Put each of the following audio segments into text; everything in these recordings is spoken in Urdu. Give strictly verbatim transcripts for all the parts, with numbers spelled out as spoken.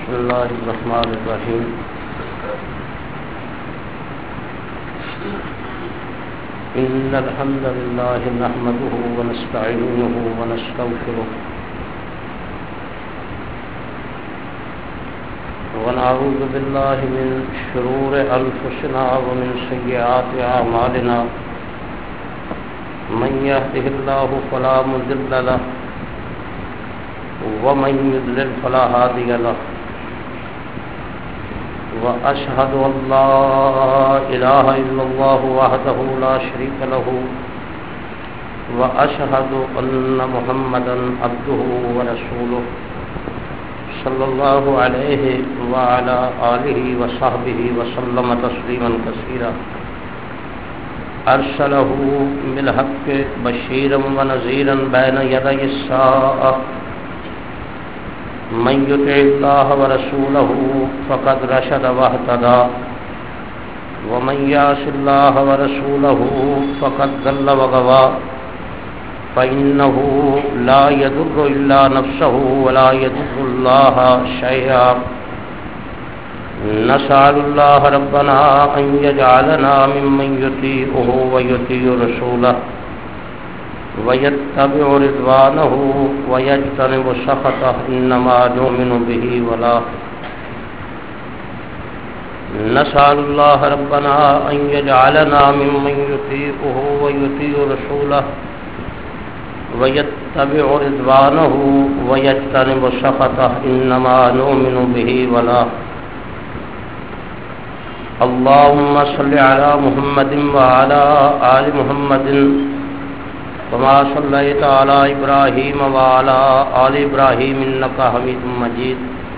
بسم الله الرحمن الرحيم إن الحمد لله نحمده ونستعينه ونستغفره ونعوذ بالله من شرور أنفسنا ومن سيئات أعمالنا من يهده الله فلا مضل له ومن يضلل فلا هادي له وأشهد أن لا إله إلا الله وحده لا شريك له وأشهد أن محمدا عبده ورسوله صلى الله عليه وعلى آله وصحبه وسلم تسليما كثيرا أرسله بالحق بشيرا ونذيرا بين يدي الساعة من يطع الله ورسوله فقد رشد واهتدى ومن يعص الله ورسوله فقد ضل وغوى فإنه لا يضر إلا نفسه ولا يضر الله شيئا نسأل الله ربنا أن يجعلنا ممن يطيعه ويطيع رسوله ويتبع رضوانه ويجتنب سخطه إنما نؤمن به ولا نسأل الله ربنا أن يجعلنا ممن يطيعه ويطيع رسوله ويتبع رضوانه ويجتنب سخطه إنما نؤمن به ولا اللهم صل على محمد وعلى آل محمد كما صليت على إبراهيم وعلى آل إبراهيم إنك حميد مجيد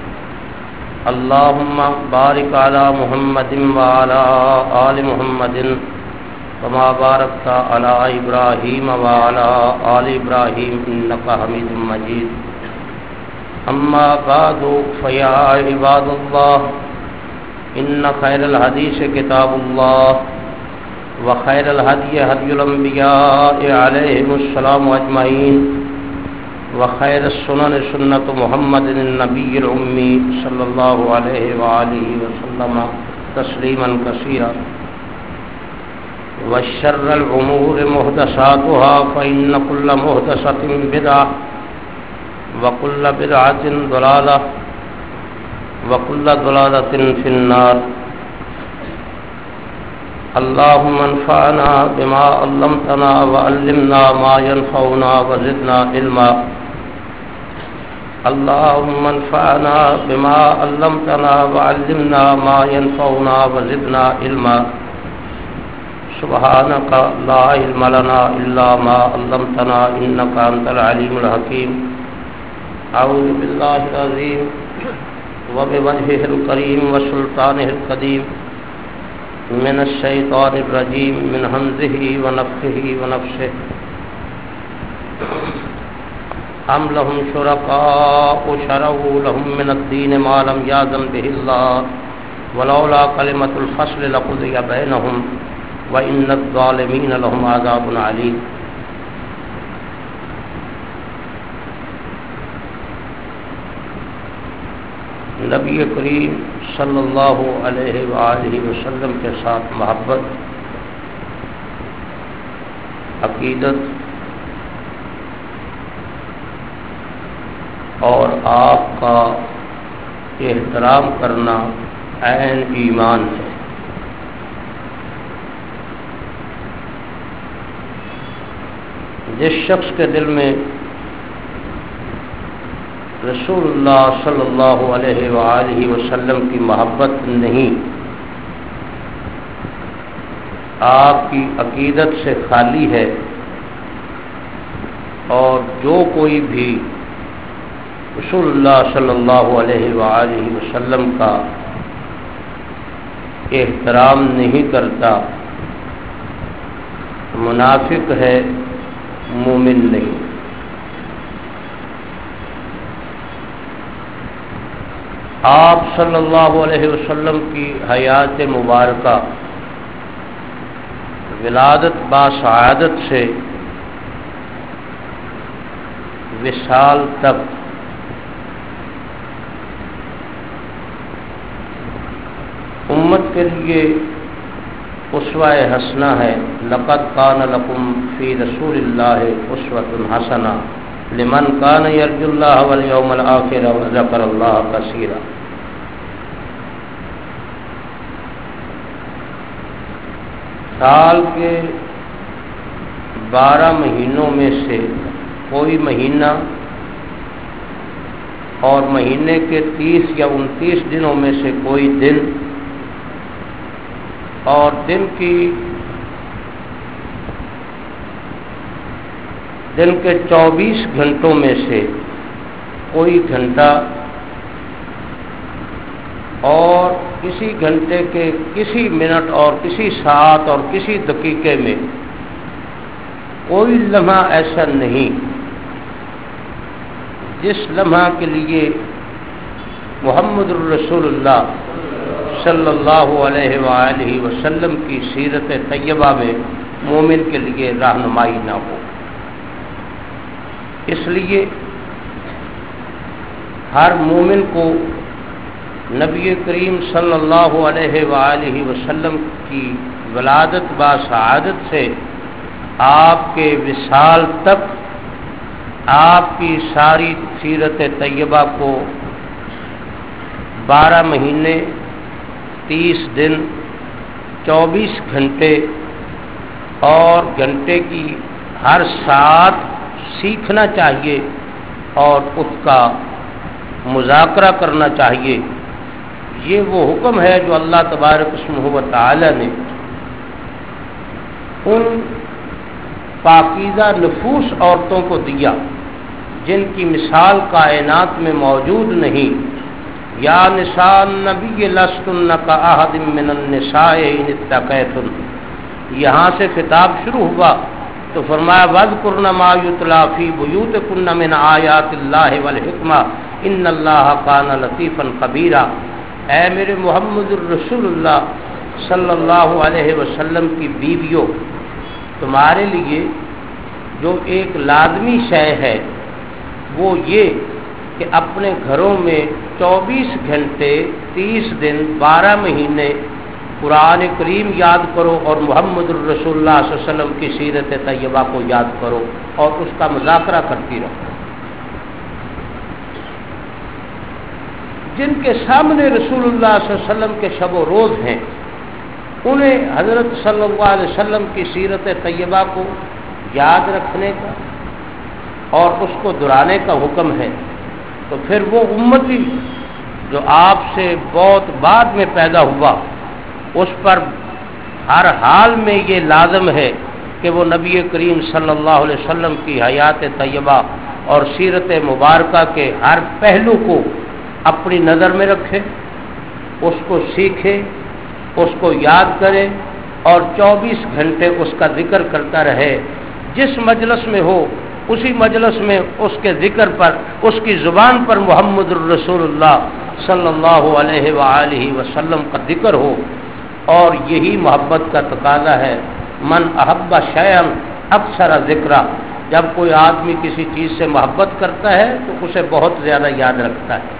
اللهم بارك على محمد وعلى آل محمد كما باركت على إبراهيم وعلى آل إبراهيم إنك حميد مجيد أما بعد فيا عباد الله إن خير الحديث كتاب الله وخير الهدي هدي الأنبياء عليهم السلام أجمعين وخير السنن سنة محمد النبي الأمي صلى الله عليه وآله وسلم تسليما كثيرا وشر الأمور محدثاتها فإن كل محدثة بدعة وكل بدعة ضلالة وكل ضلالة في النار اللهم انفعنا بما علمتنا وعلمنا ما ينفعنا وزدنا علما اللهم انفعنا بما علمتنا وعلمنا ما ينفعنا وزدنا علما سبحانك لا علم لنا إلا ما علمتنا إنك أنت العليم الحكيم أعوذ بالله العظيم وبوجهه الكريم وسلطانه القديم من الشيطان الرجيم من همزه ونفخه ونفسه أم لهم شركاء شرعوا لهم من الدين ما لم يأذن به الله ولولا كلمة الفصل لقضي بينهم وإن الظالمين لهم عذاب عليم نبی کریم صلی اللہ علیہ وآلہ وسلم کے ساتھ محبت، عقیدت اور آپ کا احترام کرنا عین ایمان ہے۔ جس شخص کے دل میں رسول اللہ صلی اللہ علیہ وآلہ وسلم کی محبت نہیں، آپ کی عقیدت سے خالی ہے، اور جو کوئی بھی رسول اللہ صلی اللہ علیہ وآلہ وسلم کا احترام نہیں کرتا، منافق ہے، مومن نہیں۔ آپ صلی اللہ علیہ وسلم کی حیات مبارکہ ولادت با سعادت سے وصال تک کے لیے اسوہ حسنہ ہے۔ لقد کان لکم فی رسول اللہ اسوۃ حسنہ لمن کان یرجو اللہ والیوم الآخر وذکر اللہ کثیرا۔ سال کے بارہ مہینوں میں سے کوئی مہینہ اور مہینے کے تیس یا انتیس دنوں میں سے کوئی دن اور دن کی دن کے چوبیس گھنٹوں میں سے کوئی گھنٹہ اور کسی گھنٹے کے کسی منٹ اور کسی ساعت اور کسی دقیقے میں کوئی لمحہ ایسا نہیں جس لمحہ کے لیے محمد الرسول اللہ صلی اللہ علیہ وآلہ وسلم کی سیرت طیبہ میں مومن کے لیے رہنمائی نہ ہو۔ اس لیے ہر مومن کو نبی کریم صلی اللہ علیہ وآلہ وسلم کی ولادت با سعادت سے آپ کے وصال تک آپ کی ساری سیرت طیبہ کو بارہ مہینے تیس دن چوبیس گھنٹے اور گھنٹے کی ہر ساتھ سیکھنا چاہیے اور اس کا مذاکرہ کرنا چاہیے۔ یہ وہ حکم ہے جو اللہ تبارک اسمہ و تعالی نے ان پاکیزہ نفوس عورتوں کو دیا جن کی مثال کائنات میں موجود نہیں۔ یا نساء النبی لستن کاحد من النساء ان اتقیتن، یہاں سے خطاب شروع ہوا تو فرمایا واذکرن ما یتلی فی بیوتکن من آیات اللہ والحکمہ ان اللہ کان لطیفا خبیرا۔ اے میرے محمد الرسول اللہ صلی اللہ علیہ وسلم کی بیویوں، تمہارے لیے جو ایک لازمی شے ہے وہ یہ کہ اپنے گھروں میں چوبیس گھنٹے تیس دن بارہ مہینے قرآن کریم یاد کرو اور محمد الرسول اللہ صلی اللہ علیہ وسلم کی سیرت طیبہ کو یاد کرو اور اس کا مذاکرہ کرتی رہو۔ جن کے سامنے رسول اللہ صلی اللہ علیہ وسلم کے شب و روز ہیں انہیں حضرت صلی اللہ علیہ وسلم کی سیرت طیبہ کو یاد رکھنے کا اور اس کو دہرانے کا حکم ہے، تو پھر وہ امتی جو آپ سے بہت بعد میں پیدا ہوا اس پر ہر حال میں یہ لازم ہے کہ وہ نبی کریم صلی اللہ علیہ وسلم کی حیات طیبہ اور سیرت مبارکہ کے ہر پہلو کو اپنی نظر میں رکھے، اس کو سیکھے، اس کو یاد کرے اور چوبیس گھنٹے اس کا ذکر کرتا رہے۔ جس مجلس میں ہو اسی مجلس میں اس کے ذکر پر اس کی زبان پر محمد الرسول اللہ صلی اللہ علیہ وآلہ وسلم کا ذکر ہو، اور یہی محبت کا تقاضا ہے۔ من احب شیئا اکثر ذکرہ، جب کوئی آدمی کسی چیز سے محبت کرتا ہے تو اسے بہت زیادہ یاد رکھتا ہے۔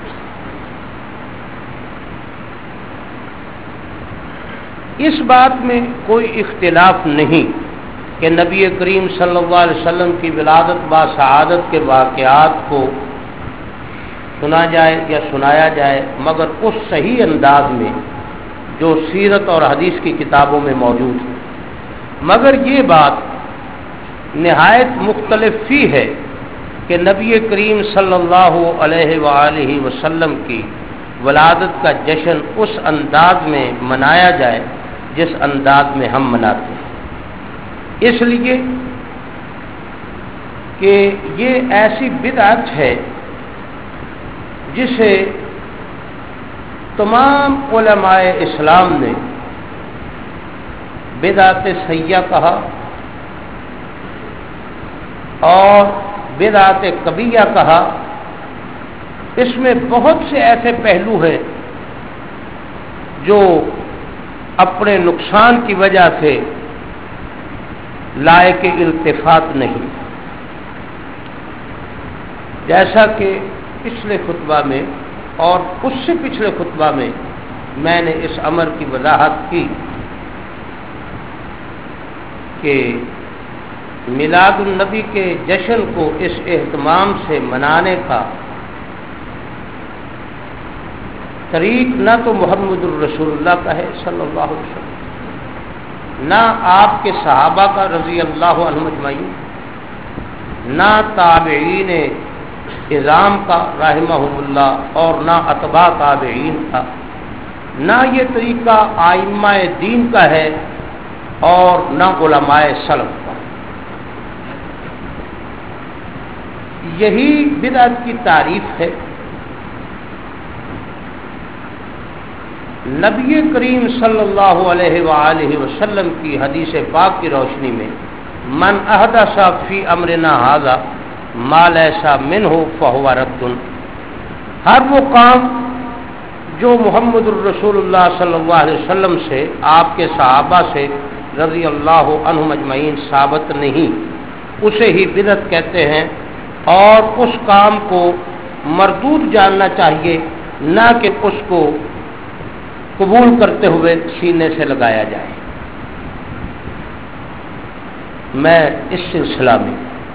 اس بات میں کوئی اختلاف نہیں کہ نبی کریم صلی اللہ علیہ وسلم کی ولادت با سعادت کے واقعات کو سنا جائے یا سنایا جائے، مگر اس صحیح انداز میں جو سیرت اور حدیث کی کتابوں میں موجود ہے۔ مگر یہ بات نہایت مختلف فی ہے کہ نبی کریم صلی اللہ علیہ وآلہ وسلم کی ولادت کا جشن اس انداز میں منایا جائے جس انداز میں ہم مناتے ہیں، اس لیے کہ یہ ایسی بدعت ہے جسے تمام علماء اسلام نے بدعت سیئہ کہا اور بدعت کبیرہ کہا۔ اس میں بہت سے ایسے پہلو ہیں جو اپنے نقصان کی وجہ سے لائق التفات نہیں، جیسا کہ پچھلے خطبہ میں اور اس سے پچھلے خطبہ میں میں نے اس امر کی وضاحت کی کہ میلاد النبی کے جشن کو اس اہتمام سے منانے کا طریق نہ تو محمد الرسول اللہ کا ہے صلی اللہ علیہ وسلم، نہ آپ کے صحابہ کا رضی اللہ عنہم اجمعین، نہ تابعین اعظام کا رحمہم اللہ، اور نہ اتباع تابعین کا، نہ یہ طریقہ ائمہ دین کا ہے، اور نہ علماء سلف کا۔ یہی بدعت کی تعریف ہے۔ نبی کریم صلی اللہ علیہ وآلہ وسلم کی حدیث پاک کی روشنی میں من احدث فی امرنا ھذا ما لیس منہ فہو رد، ہر وہ کام جو محمد الرسول اللہ صلی اللہ علیہ وسلم سے، آپ کے صحابہ سے رضی اللہ عنہم اجمعین ثابت نہیں، اسے ہی بدعت کہتے ہیں، اور اس کام کو مردود جاننا چاہیے، نہ کہ اس کو قبول کرتے ہوئے سینے سے لگایا جائے۔ میں اس سلسلہ میں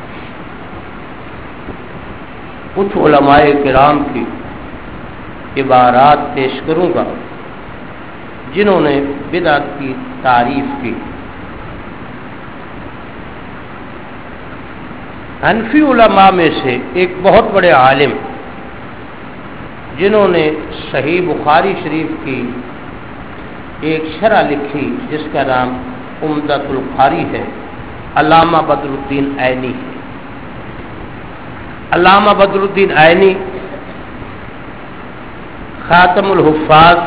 کچھ علماء کرام کی عبارات پیش کروں گا جنہوں نے بدعت کی تعریف کی۔ حنفی علماء میں سے ایک بہت بڑے عالم جنہوں نے صحیح بخاری شریف کی ایک شرح لکھی جس کا نام عمدۃ القاری ہے، علامہ بدر الدین عینی ہے۔ علامہ بدر الدین عینی خاتم الحفاظ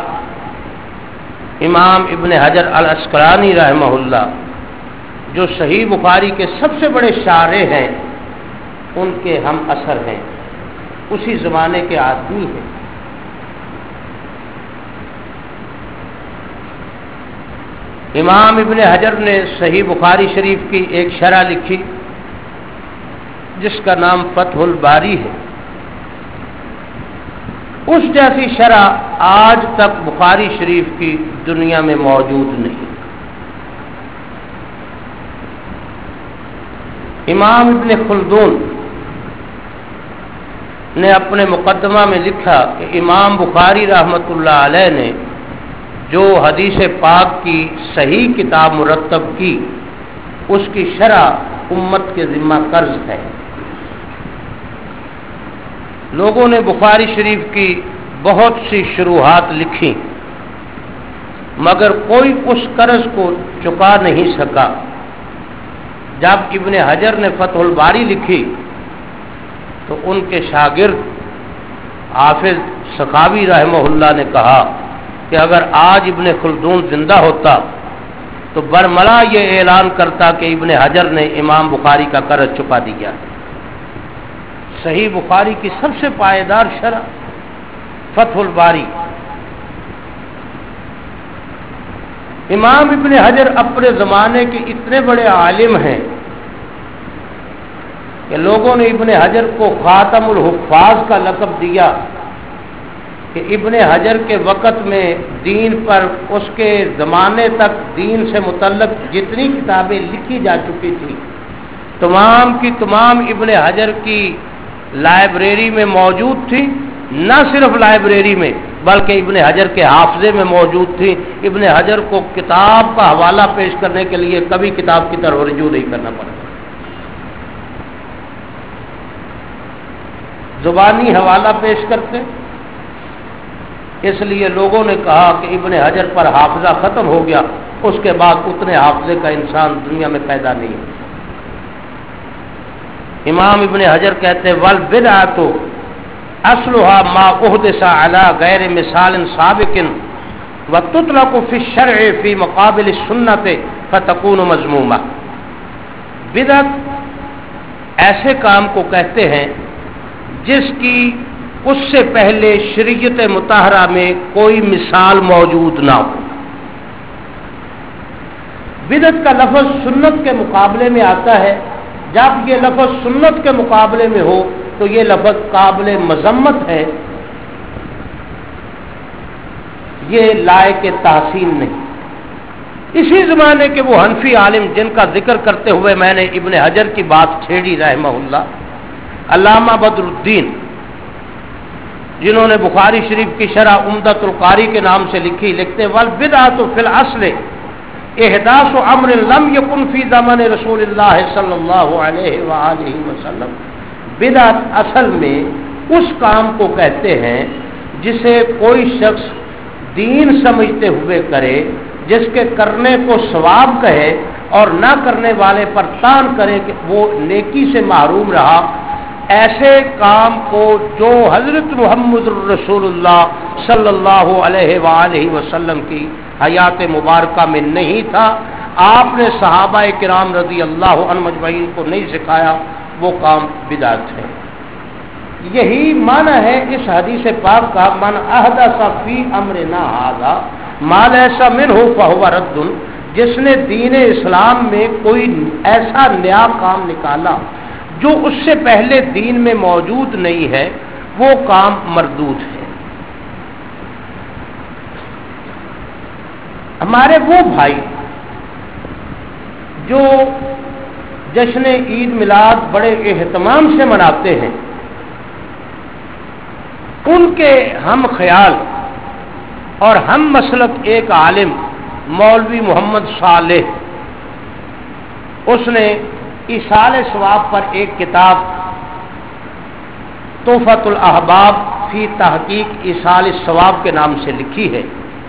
امام ابن حجر العسقلانی رحمہ اللہ، جو صحیح بخاری کے سب سے بڑے شارح ہیں، ان کے ہم اثر ہیں، اسی زمانے کے آدمی ہیں۔ امام ابن حجر نے صحیح بخاری شریف کی ایک شرح لکھی جس کا نام فتح الباری ہے۔ اس جیسی شرح آج تک بخاری شریف کی دنیا میں موجود نہیں۔ امام ابن خلدون نے اپنے مقدمہ میں لکھا کہ امام بخاری رحمۃ اللہ علیہ نے جو حدیث پاک کی صحیح کتاب مرتب کی، اس کی شرح امت کے ذمہ قرض ہے۔ لوگوں نے بخاری شریف کی بہت سی شروحات لکھی، مگر کوئی اس قرض کو چکا نہیں سکا۔ جب ابن حجر نے فتح الباری لکھی تو ان کے شاگرد حافظ سخاوی رحمہ اللہ نے کہا کہ اگر آج ابن خلدون زندہ ہوتا تو برملا یہ اعلان کرتا کہ ابن حجر نے امام بخاری کا قرض چکا دیا۔ صحیح بخاری کی سب سے پائیدار شرح فتح الباری۔ امام ابن حجر اپنے زمانے کے اتنے بڑے عالم ہیں کہ لوگوں نے ابن حجر کو خاتم الحفاظ کا لقب دیا کہ ابن حجر کے وقت میں دین پر، اس کے زمانے تک دین سے متعلق جتنی کتابیں لکھی جا چکی تھیں، تمام کی تمام ابن حجر کی لائبریری میں موجود تھی۔ نہ صرف لائبریری میں بلکہ ابن حجر کے حافظے میں موجود تھی۔ ابن حجر کو کتاب کا حوالہ پیش کرنے کے لیے کبھی کتاب کی طرف رجوع نہیں کرنا پڑا، زبانی حوالہ پیش کرتے۔ اس لیے لوگوں نے کہا کہ ابن حجر پر حافظہ ختم ہو گیا، اس کے بعد اتنے حافظے کا انسان دنیا میں پیدا نہیں ہوا۔ امام ابن حجر کہتے ہیں والبدعۃ اصلها ما احدث على غیر مثال سابق وتطلق في الشرع في مقابل السنة فتكون مذمومة۔ بدعت ایسے کام کو کہتے ہیں جس کی اس سے پہلے شریعت مطہرہ میں کوئی مثال موجود نہ ہو۔ بدعت کا لفظ سنت کے مقابلے میں آتا ہے، جب یہ لفظ سنت کے مقابلے میں ہو تو یہ لفظ قابل مذمت ہے۔ یہ لائق تحسین نہیں۔ اسی زمانے کے وہ حنفی عالم جن کا ذکر کرتے ہوئے میں نے ابن حجر کی بات چھیڑی رحمہ اللہ، علامہ بدر الدین، جنہوں نے بخاری شریف کی شرح عمدۃ القاری کے نام سے لکھی، لکھتے والبدعۃ فی الاصل احداث امر لم یکن فی زمان رسول اللہ صلی اللہ علیہ وآلہ وسلم۔ بدعت اصل میں اس کام کو کہتے ہیں جسے کوئی شخص دین سمجھتے ہوئے کرے، جس کے کرنے کو ثواب کہے اور نہ کرنے والے پر تان کرے کہ وہ نیکی سے محروم رہا، ایسے کام کو جو حضرت محمد رسول اللہ صلی اللہ علیہ وآلہ وسلم کی حیات مبارکہ میں نہیں تھا، آپ نے صحابہ کرام رضی اللہ عنہ مجمعین کو نہیں سکھایا، وہ کام بدعت ہے۔ یہی معنی ہے اس حدیث پاک کا، من احدث فی امرنا ھذا ما لیس منہ فہو رد، جس نے دین اسلام میں کوئی ایسا نیا کام نکالا جو اس سے پہلے دین میں موجود نہیں ہے، وہ کام مردود ہے۔ ہمارے وہ بھائی جو جشن عید میلاد بڑے اہتمام سے مناتے ہیں، ان کے ہم خیال اور ہم مسلک ایک عالم مولوی محمد صالح، اس نے ایصال ثواب پر ایک کتاب تحفۃ الاحباب فی تحقیق ایصال ثواب کے نام سے لکھی ہے۔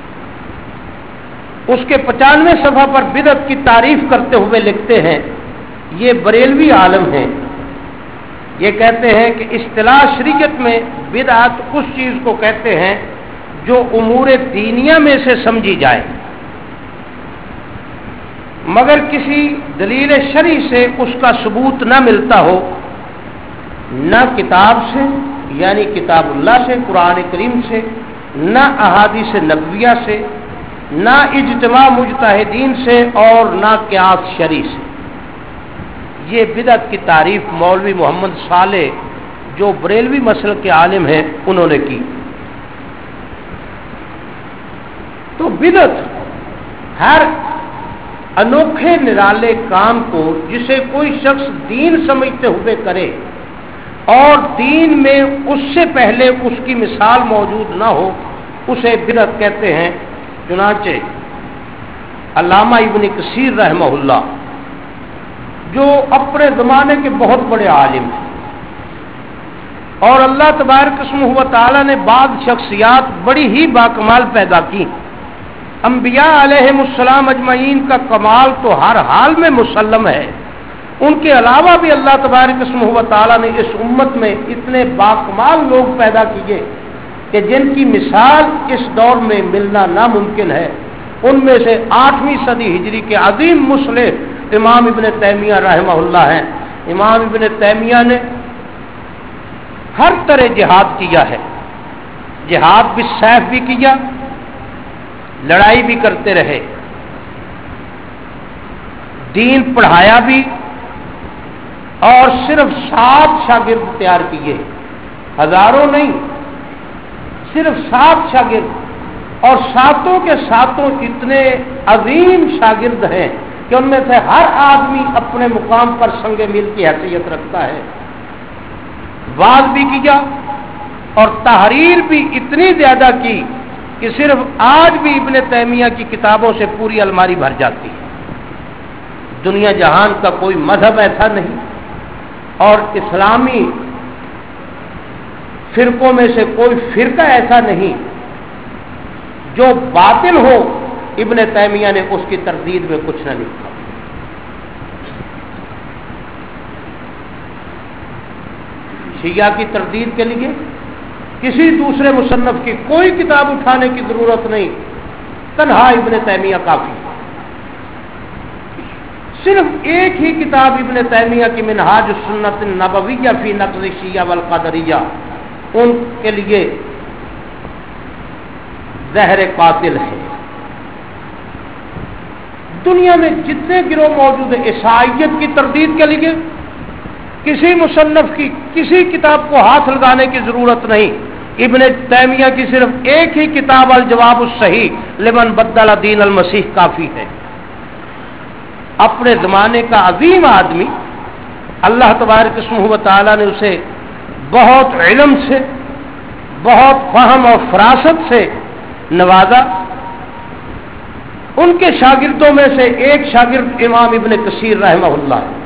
اس کے پچانوے صفحہ پر بدعت کی تعریف کرتے ہوئے لکھتے ہیں، یہ بریلوی عالم ہیں، یہ کہتے ہیں کہ اصطلاح شریعت میں بدعت اس چیز کو کہتے ہیں جو امور دینیہ میں سے سمجھی جائے مگر کسی دلیل شرعی سے اس کا ثبوت نہ ملتا ہو، نہ کتاب سے یعنی کتاب اللہ سے، قرآن کریم سے، نہ احادیث نبویہ سے، نہ اجتماع مجتہدین سے، اور نہ قیاس شرعی سے۔ یہ بدعت کی تعریف مولوی محمد صالح جو بریلوی مسلک کے عالم ہیں انہوں نے کی۔ تو بدعت ہر انوکھے نرالے کام کو جسے کوئی شخص دین سمجھتے ہوئے کرے اور دین میں اس سے پہلے اس کی مثال موجود نہ ہو، اسے بدعت کہتے ہیں۔ چنانچہ علامہ ابن کثیر رحمہ اللہ جو اپنے زمانے کے بہت بڑے عالم ہیں، اور اللہ تبارک اسمہ و تعالی نے بعض شخصیات بڑی ہی باکمال پیدا کی، انبیاء علیہم السلام اجمعین کا کمال تو ہر حال میں مسلم ہے، ان کے علاوہ بھی اللہ تبارک اسمہ و تعالی نے اس امت میں اتنے باکمال لوگ پیدا کیے کہ جن کی مثال اس دور میں ملنا ناممکن ہے۔ ان میں سے آٹھویں صدی ہجری کے عظیم مصلح امام ابن تیمیہ رحمہ اللہ ہیں۔ امام ابن تیمیہ نے ہر طرح جہاد کیا ہے، جہاد بالسیف بھی کیا، لڑائی بھی کرتے رہے، دین پڑھایا بھی، اور صرف سات شاگرد تیار کیے، ہزاروں نہیں، صرف سات شاگرد، اور ساتوں کے ساتوں اتنے عظیم شاگرد ہیں کہ ان میں سے ہر آدمی اپنے مقام پر سنگ میل کی حیثیت رکھتا ہے۔ وعظ بھی کیا اور تحریر بھی اتنی زیادہ کی کہ صرف آج بھی ابن تیمیہ کی کتابوں سے پوری الماری بھر جاتی ہے۔ دنیا جہان کا کوئی مذہب ایسا نہیں اور اسلامی فرقوں میں سے کوئی فرقہ ایسا نہیں جو باطل ہو، ابن تیمیہ نے اس کی تردید میں کچھ نہ لکھا۔ شیعہ کی تردید کے لیے کسی دوسرے مصنف کی کوئی کتاب اٹھانے کی ضرورت نہیں، تنہا ابن تیمیہ کافی ہے۔ صرف ایک ہی کتاب ابن تیمیہ کی منہاج السنت النبویہ فی نقد الشیعہ والقدریہ ان کے لیے زہر قاتل ہے۔ دنیا میں جتنے گروہ موجود ہیں عیسائیت کی تردید کے لیے کسی مصنف کی کسی کتاب کو ہاتھ لگانے کی ضرورت نہیں، ابن تیمیہ کی صرف ایک ہی کتاب الجواب الصحیح لمن بدل دین المسیح کافی ہے۔ اپنے زمانے کا عظیم آدمی، اللہ تبارک اسمہ و تعالی نے اسے بہت علم سے، بہت فہم اور فراست سے نوازا۔ ان کے شاگردوں میں سے ایک شاگرد امام ابن کثیر رحمہ اللہ ہے۔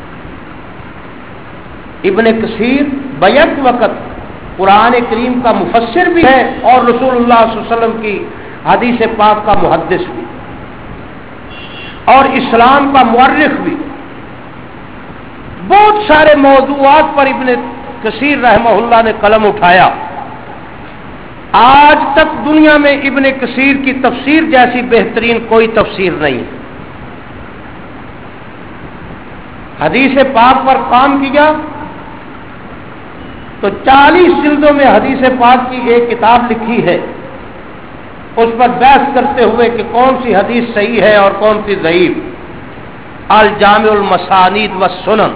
ابن کثیر بیک وقت قرآن کریم کا مفسر بھی ہے اور رسول اللہ صلی اللہ علیہ وسلم کی حدیث پاک کا محدث بھی، اور اسلام کا مورخ بھی۔ بہت سارے موضوعات پر ابن کثیر رحمہ اللہ نے قلم اٹھایا۔ آج تک دنیا میں ابن کثیر کی تفسیر جیسی بہترین کوئی تفسیر نہیں۔ حدیث پاک پر کام کیا تو چالیس جلدوں میں حدیث پاک کی ایک کتاب لکھی ہے، اس پر بحث کرتے ہوئے کہ کون سی حدیث صحیح ہے اور کون سی ضعیف، الجامع المسانید والسنن۔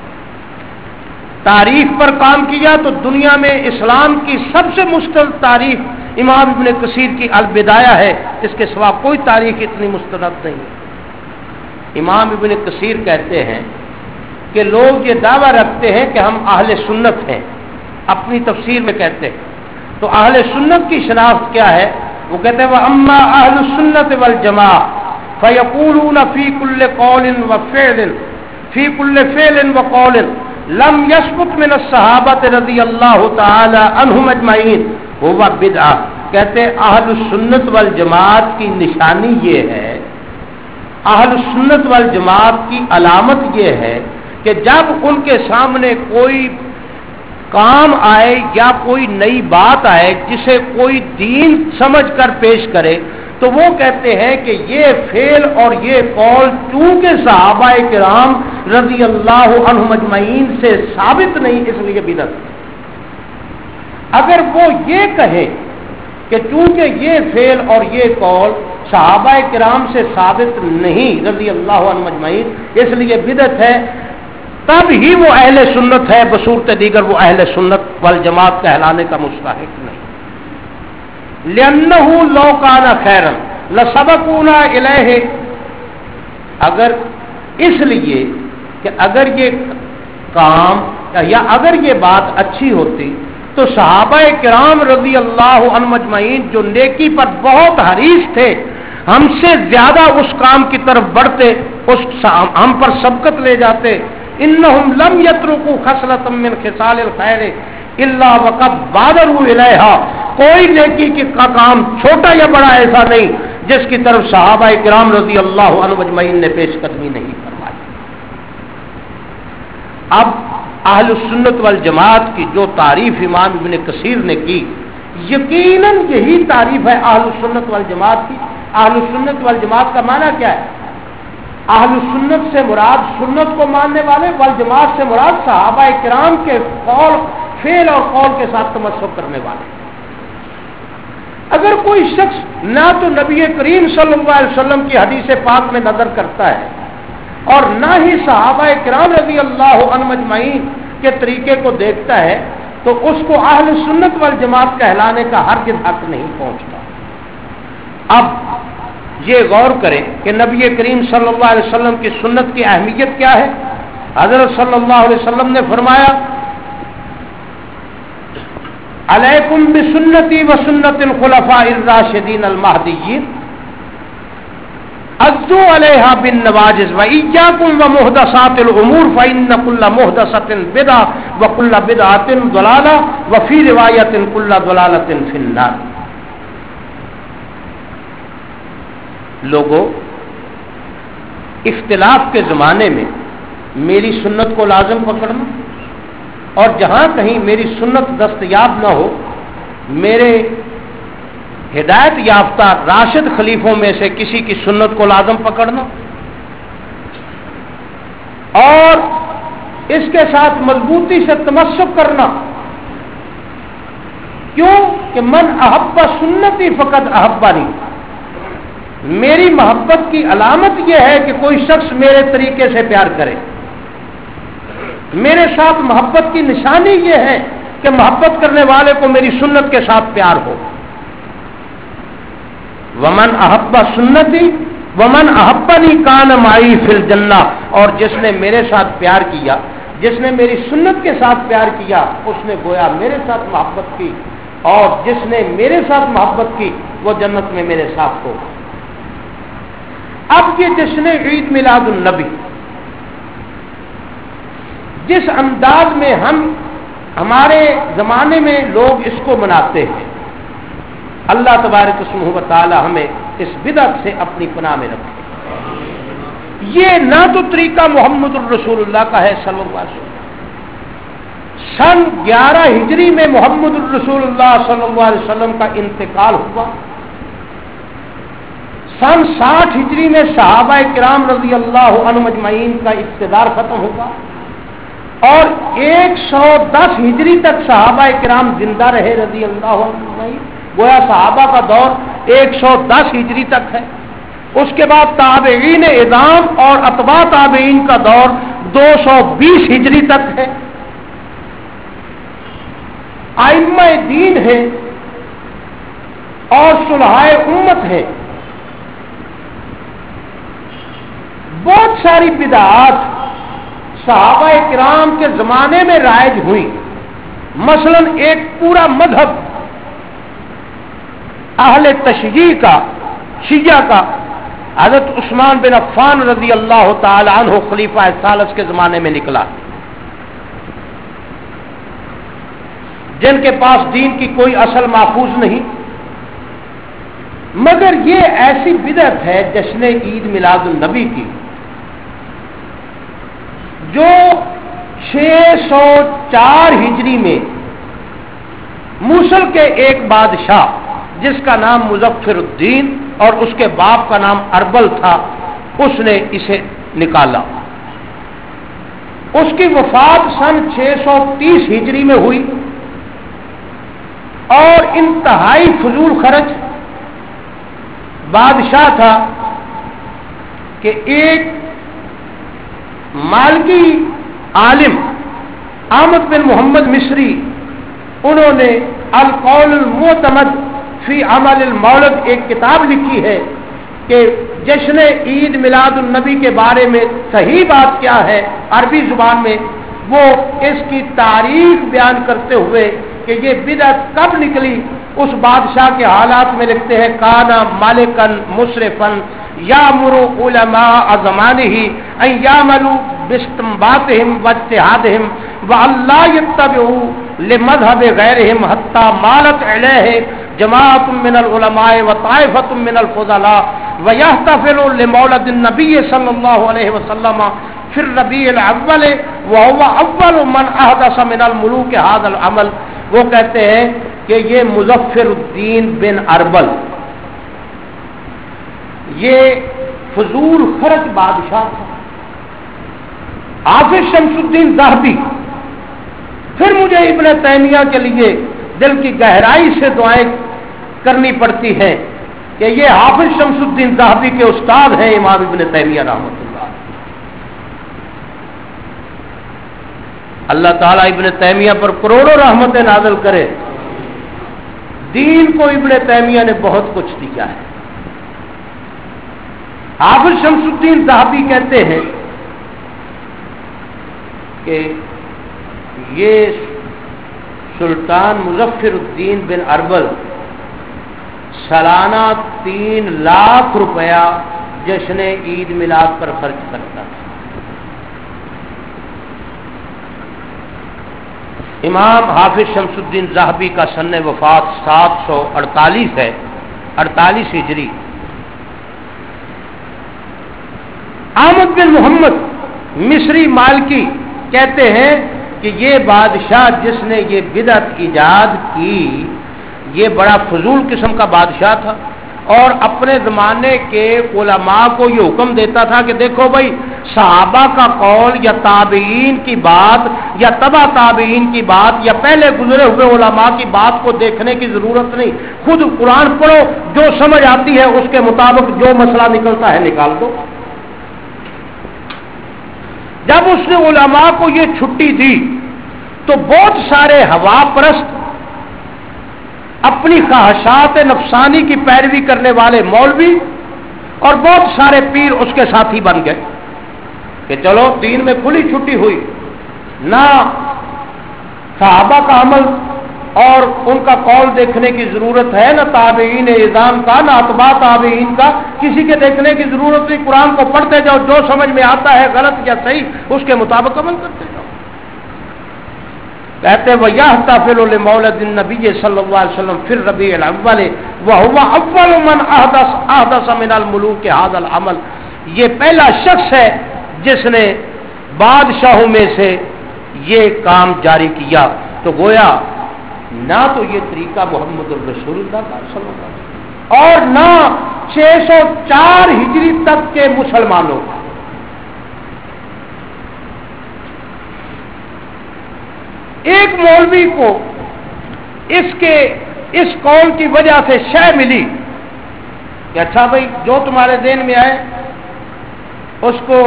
تاریخ پر کام کیا تو دنیا میں اسلام کی سب سے مستند تاریخ امام ابن کثیر کی البدایہ ہے، اس کے سوا کوئی تاریخ اتنی مستند نہیں ہے۔ امام ابن کثیر کہتے ہیں کہ لوگ یہ دعویٰ رکھتے ہیں کہ ہم اہل سنت ہیں، اپنی تفسیر میں کہتے ہیں، تو اہل سنت کی شناخت کیا ہے؟ وہ کہتے ہیں وَأَمَّا أَهْلُ السُّنَّةِ وَالْجَمَاعَةِ فَيَقُولُونَ فِي كُلِّ قَوْلٍ وَفِعْلٍ فِي كُلِّ فِعْلٍ وَقَوْلٍ لَمْ يَثْبُتْ مِنَ الصَّحَابَةِ رضی اللہ تعالی عنہم اجمعین هُوَ بِدْعَةٌ۔ کہتے ہیں اہل السنت والجماعت کی نشانی یہ ہے، اہل السنت والجماعت کی علامت یہ ہے کہ جب ان کے سامنے کوئی کام آئے یا کوئی نئی بات آئے جسے کوئی دین سمجھ کر پیش کرے تو وہ کہتے ہیں کہ یہ فعل اور یہ قول چونکہ صحابہ کرام رضی اللہ عنہم اجمعین سے ثابت نہیں، اس لیے بدعت۔ اگر وہ یہ کہے کہ چونکہ یہ فعل اور یہ قول صحابہ کرام سے ثابت نہیں رضی اللہ عنہم اجمعین اس لیے بدعت ہے، تب ہی وہ اہل سنت ہے، بصورت دیگر وہ اہل سنت والجماعت کہلانے کا مستحق نہیں۔ لِأَنَّهُ لَوْ كَانَ خَيْرًا لَسَبَقُونَا إِلَيْهِ، اگر اس لیے کہ اگر یہ کام یا اگر یہ بات اچھی ہوتی تو صحابہ کرام رضی اللہ عنہم اجمعین جو نیکی پر بہت حریص تھے ہم سے زیادہ اس کام کی طرف بڑھتے، اس ہم پر سبقت لے جاتے۔ انہم لم یترکوا خصلۃ من خصال الخیر الا وقد بادروا الیہا، کوئی نیکی کا کام چھوٹا یا بڑا ایسا نہیں جس کی طرف صحابہ کرام رضی اللہ عنہم اجمعین نے پیش قدمی نہیں فرمائی۔ اب اہل السنت والجماعت کی جو تعریف امام ابن کثیر نے کی، یقیناً یہی تعریف ہے اہل السنت والجماعت کی۔ اہل السنت والجماعت کا معنی کیا ہے؟ اہل سنت سے مراد سنت کو ماننے والے، والجماعت سے مراد صحابہ کرام کے قول فعل اور قول کے ساتھ تمسک کرنے والے۔ اگر کوئی شخص نہ تو نبی کریم صلی اللہ علیہ وسلم کی حدیث پاک میں نظر کرتا ہے اور نہ ہی صحابہ کرام رضی اللہ عنہم اجمعین کے طریقے کو دیکھتا ہے تو اس کو اہل سنت والجماعت کہلانے کا ہرگز حق نہیں پہنچتا۔ اب یہ غور کریں کہ نبی کریم صلی اللہ علیہ وسلم کی سنت کی اہمیت کیا ہے۔ حضرت صلی اللہ علیہ وسلم نے فرمایا علیکم بسنتی و سنت الخلفاء الراشدین المہدیین عضوا علیہا بالنواجذ وإیاکم ومحدثات الامور فإن کل محدثۃ بدعہ وکل بدعۃ ضلالہ وفی روایۃ کل ضلالۃ فی النار۔ لوگوں، اختلاف کے زمانے میں میری سنت کو لازم پکڑنا اور جہاں کہیں میری سنت دستیاب نہ ہو میرے ہدایت یافتہ راشد خلیفوں میں سے کسی کی سنت کو لازم پکڑنا اور اس کے ساتھ مضبوطی سے تمسک کرنا۔ کیوں کہ من احب سنتی فقط احبانی، میری محبت کی علامت یہ ہے کہ کوئی شخص میرے طریقے سے پیار کرے، میرے ساتھ محبت کی نشانی یہ ہے کہ محبت کرنے والے کو میری سنت کے ساتھ پیار ہو. ومن احب سنتی ومن احبنی کان معی فی الجنہ، اور جس نے میرے ساتھ پیار کیا، جس نے میری سنت کے ساتھ پیار کیا، اس نے گویا میرے ساتھ محبت کی، اور جس نے میرے ساتھ محبت کی وہ جنت میں میرے ساتھ ہو. اب یہ جشن عید میلاد النبی جس انداز میں ہم ہمارے زمانے میں لوگ اس کو مناتے ہیں، اللہ تبارک و تعالی ہمیں اس بدعت سے اپنی پناہ میں رکھے. یہ نہ تو طریقہ محمد الرسول اللہ کا ہے صلی اللہ علیہ وسلم. سن گیارہ ہجری میں محمد الرسول اللہ صلی اللہ علیہ وسلم کا انتقال ہوا. سن ساٹھ ہجری میں صحابہ کرام رضی اللہ عنہم اجمعین کا اقتدار ختم ہوا، اور ایک سو دس ہجری تک صحابہ کرام زندہ رہے رضی اللہ عنہ. گویا صحابہ کا دور ایک سو دس ہجری تک ہے. اس کے بعد تابعین اعظام اور اتباع تابعین کا دور دو سو بیس ہجری تک ہے. ائمہ دین ہے اور صلحائے امت ہے. بہت ساری بدعات صحابہ کرام کے زمانے میں رائج ہوئی. مثلا ایک پورا مذہب اہل تشیع کا، شیعہ کا، حضرت عثمان بن عفان رضی اللہ تعالی عنہ خلیفہ ثالث کے زمانے میں نکلا، جن کے پاس دین کی کوئی اصل محفوظ نہیں. مگر یہ ایسی بدعت ہے جشن عید میلاد النبی کی جو چھ سو چار ہجری میں موصل کے ایک بادشاہ جس کا نام مظفر الدین اور اس کے باپ کا نام اربل تھا، اس نے اسے نکالا. اس کی وفات سن چھ سو تیس ہجری میں ہوئی، اور انتہائی فضول خرچ بادشاہ تھا کہ ایک مالکی عالم احمد بن محمد مصری، انہوں نے القول المعتمد فی عمل المولد ایک کتاب لکھی ہے کہ جشن عید میلاد النبی کے بارے میں صحیح بات کیا ہے عربی زبان میں. وہ اس کی تاریخ بیان کرتے ہوئے کہ یہ بدعت کب نکلی اس بادشاہ کے حالات میں لکھتے ہیں: کانا مالکن مصرفن یامر علماء زمانہ ان یعملوا باستنباطہم واجتہادہم واللہ یتبعوا لمذہب غیرہم حتی مالت علیہ جماعت من العلماء وطائفۃ من الفضلاء ویحتفل لمولد النبی صلی اللہ علیہ وسلم فی الربیع الاول وهو اول من احدث من الملوک هذا العمل. وہ کہتے ہیں کہ یہ مظفر الدین بن اربل، یہ فضول خرچ بادشاہ تھا. حافظ شمس الدین ذہبی، پھر مجھے ابن تیمیہ کے لیے دل کی گہرائی سے دعائیں کرنی پڑتی ہیں کہ یہ حافظ شمس الدین ذہبی کے استاد ہیں امام ابن تیمیہ رحمۃ اللہ. اللہ تعالیٰ ابن تیمیہ پر کروڑوں رحمتیں نازل کرے. دین کو ابن تیمیہ نے بہت کچھ دیا ہے. حافظ شمس الدین ذہبی کہتے ہیں کہ یہ سلطان مظفر الدین بن اربل سالانہ تین لاکھ روپیہ جشن عید میلاد پر خرچ کرتا تھا. امام حافظ شمس الدین ذہبی کا سن وفات سات سو اڑتالیس ہے، اڑتالیس ہجری. احمد بن محمد مصری مالکی کہتے ہیں کہ یہ بادشاہ جس نے یہ بدعت ایجاد کی یہ بڑا فضول قسم کا بادشاہ تھا، اور اپنے زمانے کے علماء کو یہ حکم دیتا تھا کہ دیکھو بھائی، صحابہ کا قول یا تابعین کی بات یا تبع تابعین کی بات یا پہلے گزرے ہوئے علماء کی بات کو دیکھنے کی ضرورت نہیں، خود قرآن پڑھو، جو سمجھ آتی ہے اس کے مطابق جو مسئلہ نکلتا ہے نکال دو. جب اس نے علماء کو یہ چھٹی دی تو بہت سارے ہوا پرست اپنی خواہشات نفسانی کی پیروی کرنے والے مولوی اور بہت سارے پیر اس کے ساتھی بن گئے کہ چلو دین میں کھلی چھٹی ہوئی، نہ صحابہ کا عمل اور ان کا قول دیکھنے کی ضرورت ہے، نہ تابعین اعظام کا، نہ اتباع تابعین کا، کسی کے دیکھنے کی ضرورت نہیں، قرآن کو پڑھتے جاؤ، جو سمجھ میں آتا ہے غلط یا صحیح اس کے مطابق عمل کرتے جاؤ۔ کہتے وَيَحْتَفِلُ لِمَوْلِدِ النَّبِيِّ صلی اللہ علیہ وسلم فی الربیع الاول وَهُوَ اول من احدث احدث من الملوک هذا العمل، یہ پہلا شخص ہے جس نے بادشاہوں میں سے یہ کام جاری کیا۔ تو گویا نہ تو یہ طریقہ محمد الرسول اللہ صلی اللہ علیہ وسلم اور نہ چھ سو چار ہجری تک کے مسلمانوں کا۔ ایک مولوی کو اس کے اس قول کی وجہ سے شے ملی کہ اچھا بھائی جو تمہارے ذہن میں آئے اس کو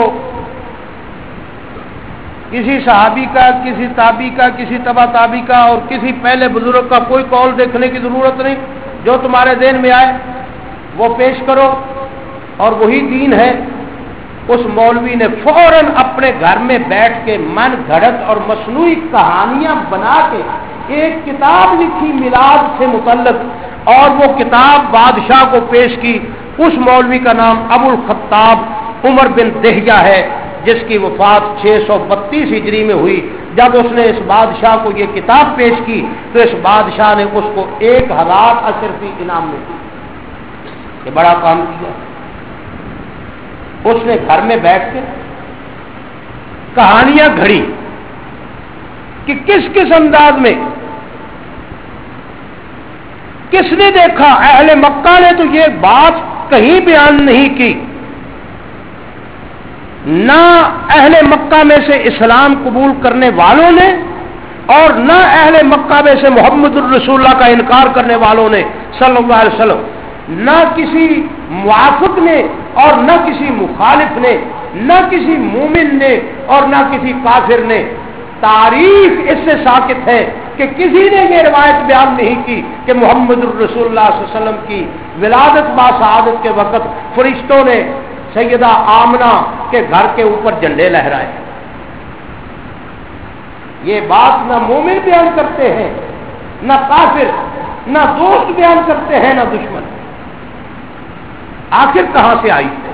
کسی صحابی کا، کسی تابی کا، کسی تبع تابی کا اور کسی پہلے بزرگ کا کوئی قول دیکھنے کی ضرورت نہیں، جو تمہارے ذہن میں آئے وہ پیش کرو اور وہی دین ہے۔ اس مولوی نے فوراً اپنے گھر میں بیٹھ کے من گھڑت اور مصنوعی کہانیاں بنا کے ایک کتاب لکھی میلاد سے متعلق، اور وہ کتاب بادشاہ کو پیش کی۔ اس مولوی کا نام ابو الخطاب عمر بن دہیہ ہے، جس کی وفات چھ سو بتیس ہجری میں ہوئی۔ جب اس نے اس بادشاہ کو یہ کتاب پیش کی تو اس بادشاہ نے اس کو ایک ہزار اشرفی انعام میں دی۔ یہ بڑا کام کیا۔ اس نے گھر میں بیٹھ کے کہانیاں گھڑی کہ کس کس انداز میں، کس نے دیکھا۔ اہل مکہ نے تو یہ بات کہیں بیان نہیں کی، نہ اہل مکہ میں سے اسلام قبول کرنے والوں نے اور نہ اہل مکہ میں سے محمد الرسول اللہ کا انکار کرنے والوں نے صلی اللہ علیہ وسلم، نہ کسی موافق نے اور نہ کسی مخالف نے، نہ کسی مومن نے اور نہ کسی کافر نے۔ تاریخ اس سے ساکت ہے کہ کسی نے یہ روایت بیان نہیں کی کہ محمد الرسول اللہ صلی اللہ علیہ وسلم کی ولادت با سعادت کے وقت فرشتوں نے سیدہ آمنہ کے گھر کے اوپر جھنڈے لہرائے۔ یہ بات نہ مومن بیان کرتے ہیں، نہ کافر، نہ دوست بیان کرتے ہیں، نہ دشمن۔ آخر کہاں سے آئی ہے؟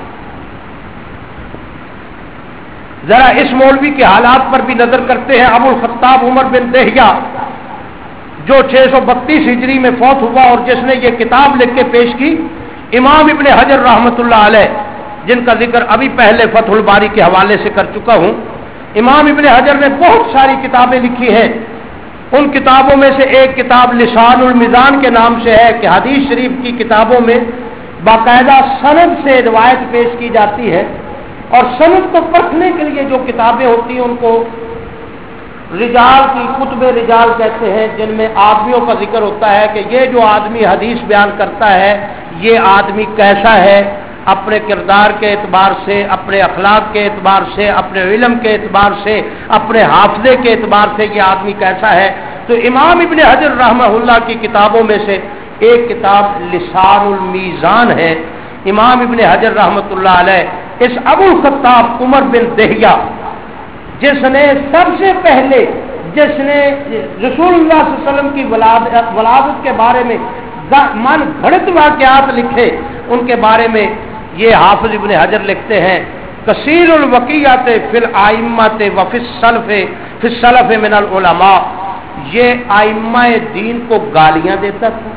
ذرا اس مولوی کے حالات پر بھی نظر کرتے ہیں۔ ابو الخطاب عمر بن دہیہ جو چھ سو بتیس ہجری میں فوت ہوا اور جس نے یہ کتاب لکھ کے پیش کی، امام ابن حجر رحمۃ اللہ علیہ، جن کا ذکر ابھی پہلے فتح الباری کے حوالے سے کر چکا ہوں، امام ابن حجر نے بہت ساری کتابیں لکھی ہیں۔ ان کتابوں میں سے ایک کتاب لسان المیزان کے نام سے ہے کہ حدیث شریف کی کتابوں میں باقاعدہ سند سے روایت پیش کی جاتی ہے، اور سند کو پرکھنے کے لیے جو کتابیں ہوتی ہیں ان کو رجال کی کتب رجال کہتے ہیں، جن میں آدمیوں کا ذکر ہوتا ہے کہ یہ جو آدمی حدیث بیان کرتا ہے یہ آدمی کیسا ہے، اپنے کردار کے اعتبار سے، اپنے اخلاق کے اعتبار سے، اپنے علم کے اعتبار سے، اپنے حافظے کے اعتبار سے یہ آدمی کیسا ہے۔ تو امام ابن حجر رحمہ اللہ کی کتابوں میں سے ایک کتاب لسان المیزان ہے۔ امام ابن حجر رحمۃ اللہ علیہ اس ابو الخطاب عمر بن دہیہ، جس نے سب سے پہلے جس نے رسول اللہ صلی اللہ علیہ وسلم کی ولادت ولادت کے بارے میں من گھڑت واقعات لکھے، ان کے بارے میں یہ حافظ ابن حجر لکھتے ہیں کثیر الوقیات فی الائمۃ وفی السلف فی السلف من العلماء، یہ ائمہ دین کو گالیاں دیتا تھا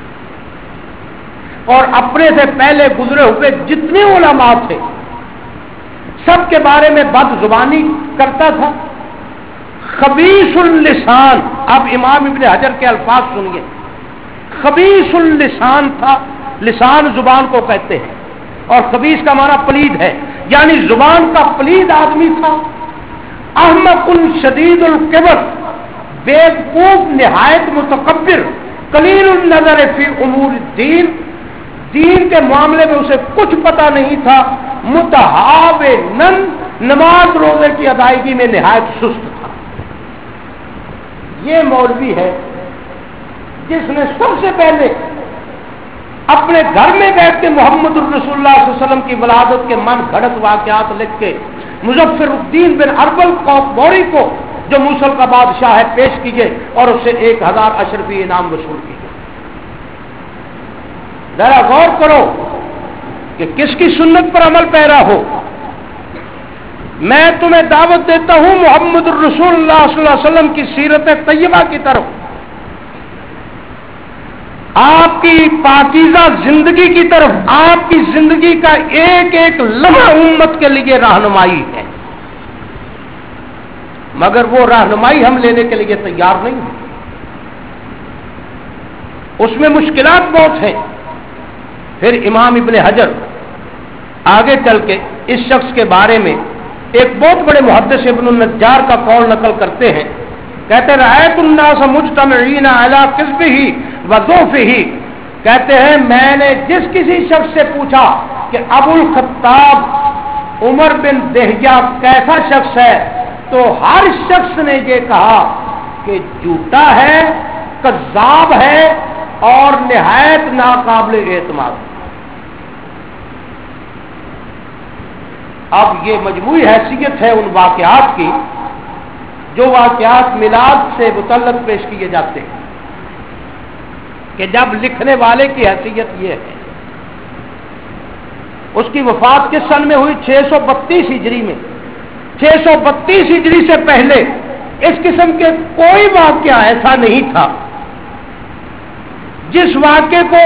اور اپنے سے پہلے گزرے ہوئے جتنے علماء تھے سب کے بارے میں بد زبانی کرتا تھا۔ خبیث اللسان، اب امام ابن حجر کے الفاظ سنیے، خبیث اللسان تھا، لسان زبان کو کہتے ہیں، اور خبیث کا معنی پلید ہے، یعنی زبان کا پلید آدمی تھا۔ احمق شدید الکبر، بیوقوف نہایت متکبر، قلیل النظر فی امور الدین، دین کے معاملے میں اسے کچھ پتہ نہیں تھا، متہاونن، نماز روزے کی ادائیگی میں نہایت سست تھا۔ یہ مولوی ہے جس نے سب سے پہلے اپنے گھر میں بیٹھ کے محمد الرسول اللہ صلی اللہ علیہ وسلم کی ولادت کے من گھڑت واقعات لکھ کے مظفر الدین بن اربل بوری کو جو موصل کا بادشاہ ہے پیش کیے اور اس سے ایک ہزار اشرفی انعام وصول کیے. ذرا غور کرو کہ کس کی سنت پر عمل پیرا ہو. میں تمہیں دعوت دیتا ہوں محمد الرسول اللہ صلی اللہ علیہ وسلم کی سیرت طیبہ کی طرف، آپ کی پاکیزہ زندگی کی طرف. آپ کی زندگی کا ایک ایک لمحہ امت کے لیے رہنمائی ہے، مگر وہ رہنمائی ہم لینے کے لیے تیار نہیں ہیں. اس میں مشکلات بہت ہیں. پھر امام ابن حجر آگے چل کے اس شخص کے بارے میں ایک بہت بڑے محدث ابن النجار کا قول نقل کرتے ہیں. کہتے رأیت الناس مجتمعین علی کذبہ وضعفہ. کہتے ہیں میں نے جس کسی شخص سے پوچھا کہ ابو الخطاب عمر بن دہیہ کیسا شخص ہے، تو ہر شخص نے یہ کہا کہ جھوٹا ہے، کذاب ہے اور نہایت ناقابل اعتماد. اب یہ مجموعی حیثیت ہے ان واقعات کی جو واقعات میلاد سے متعلق پیش کیے جاتے ہیں، کہ جب لکھنے والے کی حیثیت یہ ہے. اس کی وفات کس سن میں ہوئی؟ چھ سو بتیس ہجری میں. چھ سو بتیس ہجری سے پہلے اس قسم کے کوئی واقعہ ایسا نہیں تھا جس واقعے کو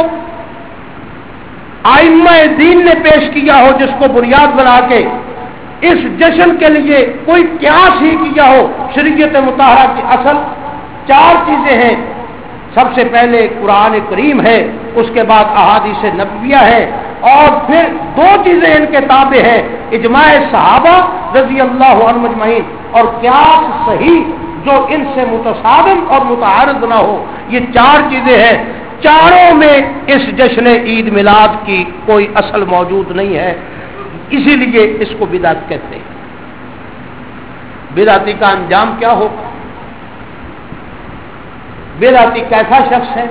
ائمہ دین نے پیش کیا ہو، جس کو بنیاد بنا کے اس جشن کے لیے کوئی قیاس ہی کیا ہو. شریعت مطہرہ کی اصل چار چیزیں ہیں. سب سے پہلے قرآن کریم ہے، اس کے بعد احادیث نبویہ ہے، اور پھر دو چیزیں ان کے تابع ہیں: اجماع صحابہ رضی اللہ عنہم اجمعین اور قیاس صحیح جو ان سے متصادم اور متعارض نہ ہو. یہ چار چیزیں ہیں. چاروں میں اس جشن عید میلاد کی کوئی اصل موجود نہیں ہے، اسی لیے اس کو بدعت کہتے ہیں. بدعتی کا انجام کیا ہو؟ بدعتی کیسا شخص ہے؟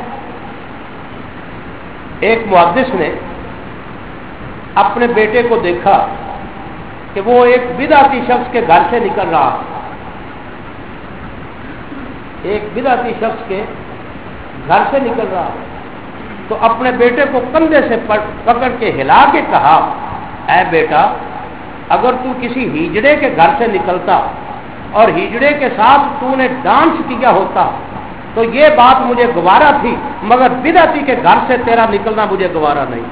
ایک محدث نے اپنے بیٹے کو دیکھا کہ وہ ایک بدعتی شخص کے گھر سے نکل رہا. ایک بدعتی شخص کے گھر سے نکل رہا تو اپنے بیٹے کو کندھے سے پکڑ کے ہلا کے کہا، اے بیٹا، اگر تو کسی ہیجڑے کے گھر سے نکلتا اور ہیجڑے کے ساتھ تو نے ڈانس کیا ہوتا تو یہ بات مجھے گوارا تھی، مگر بدعتی کے گھر سے تیرا نکلنا مجھے گوارا نہیں.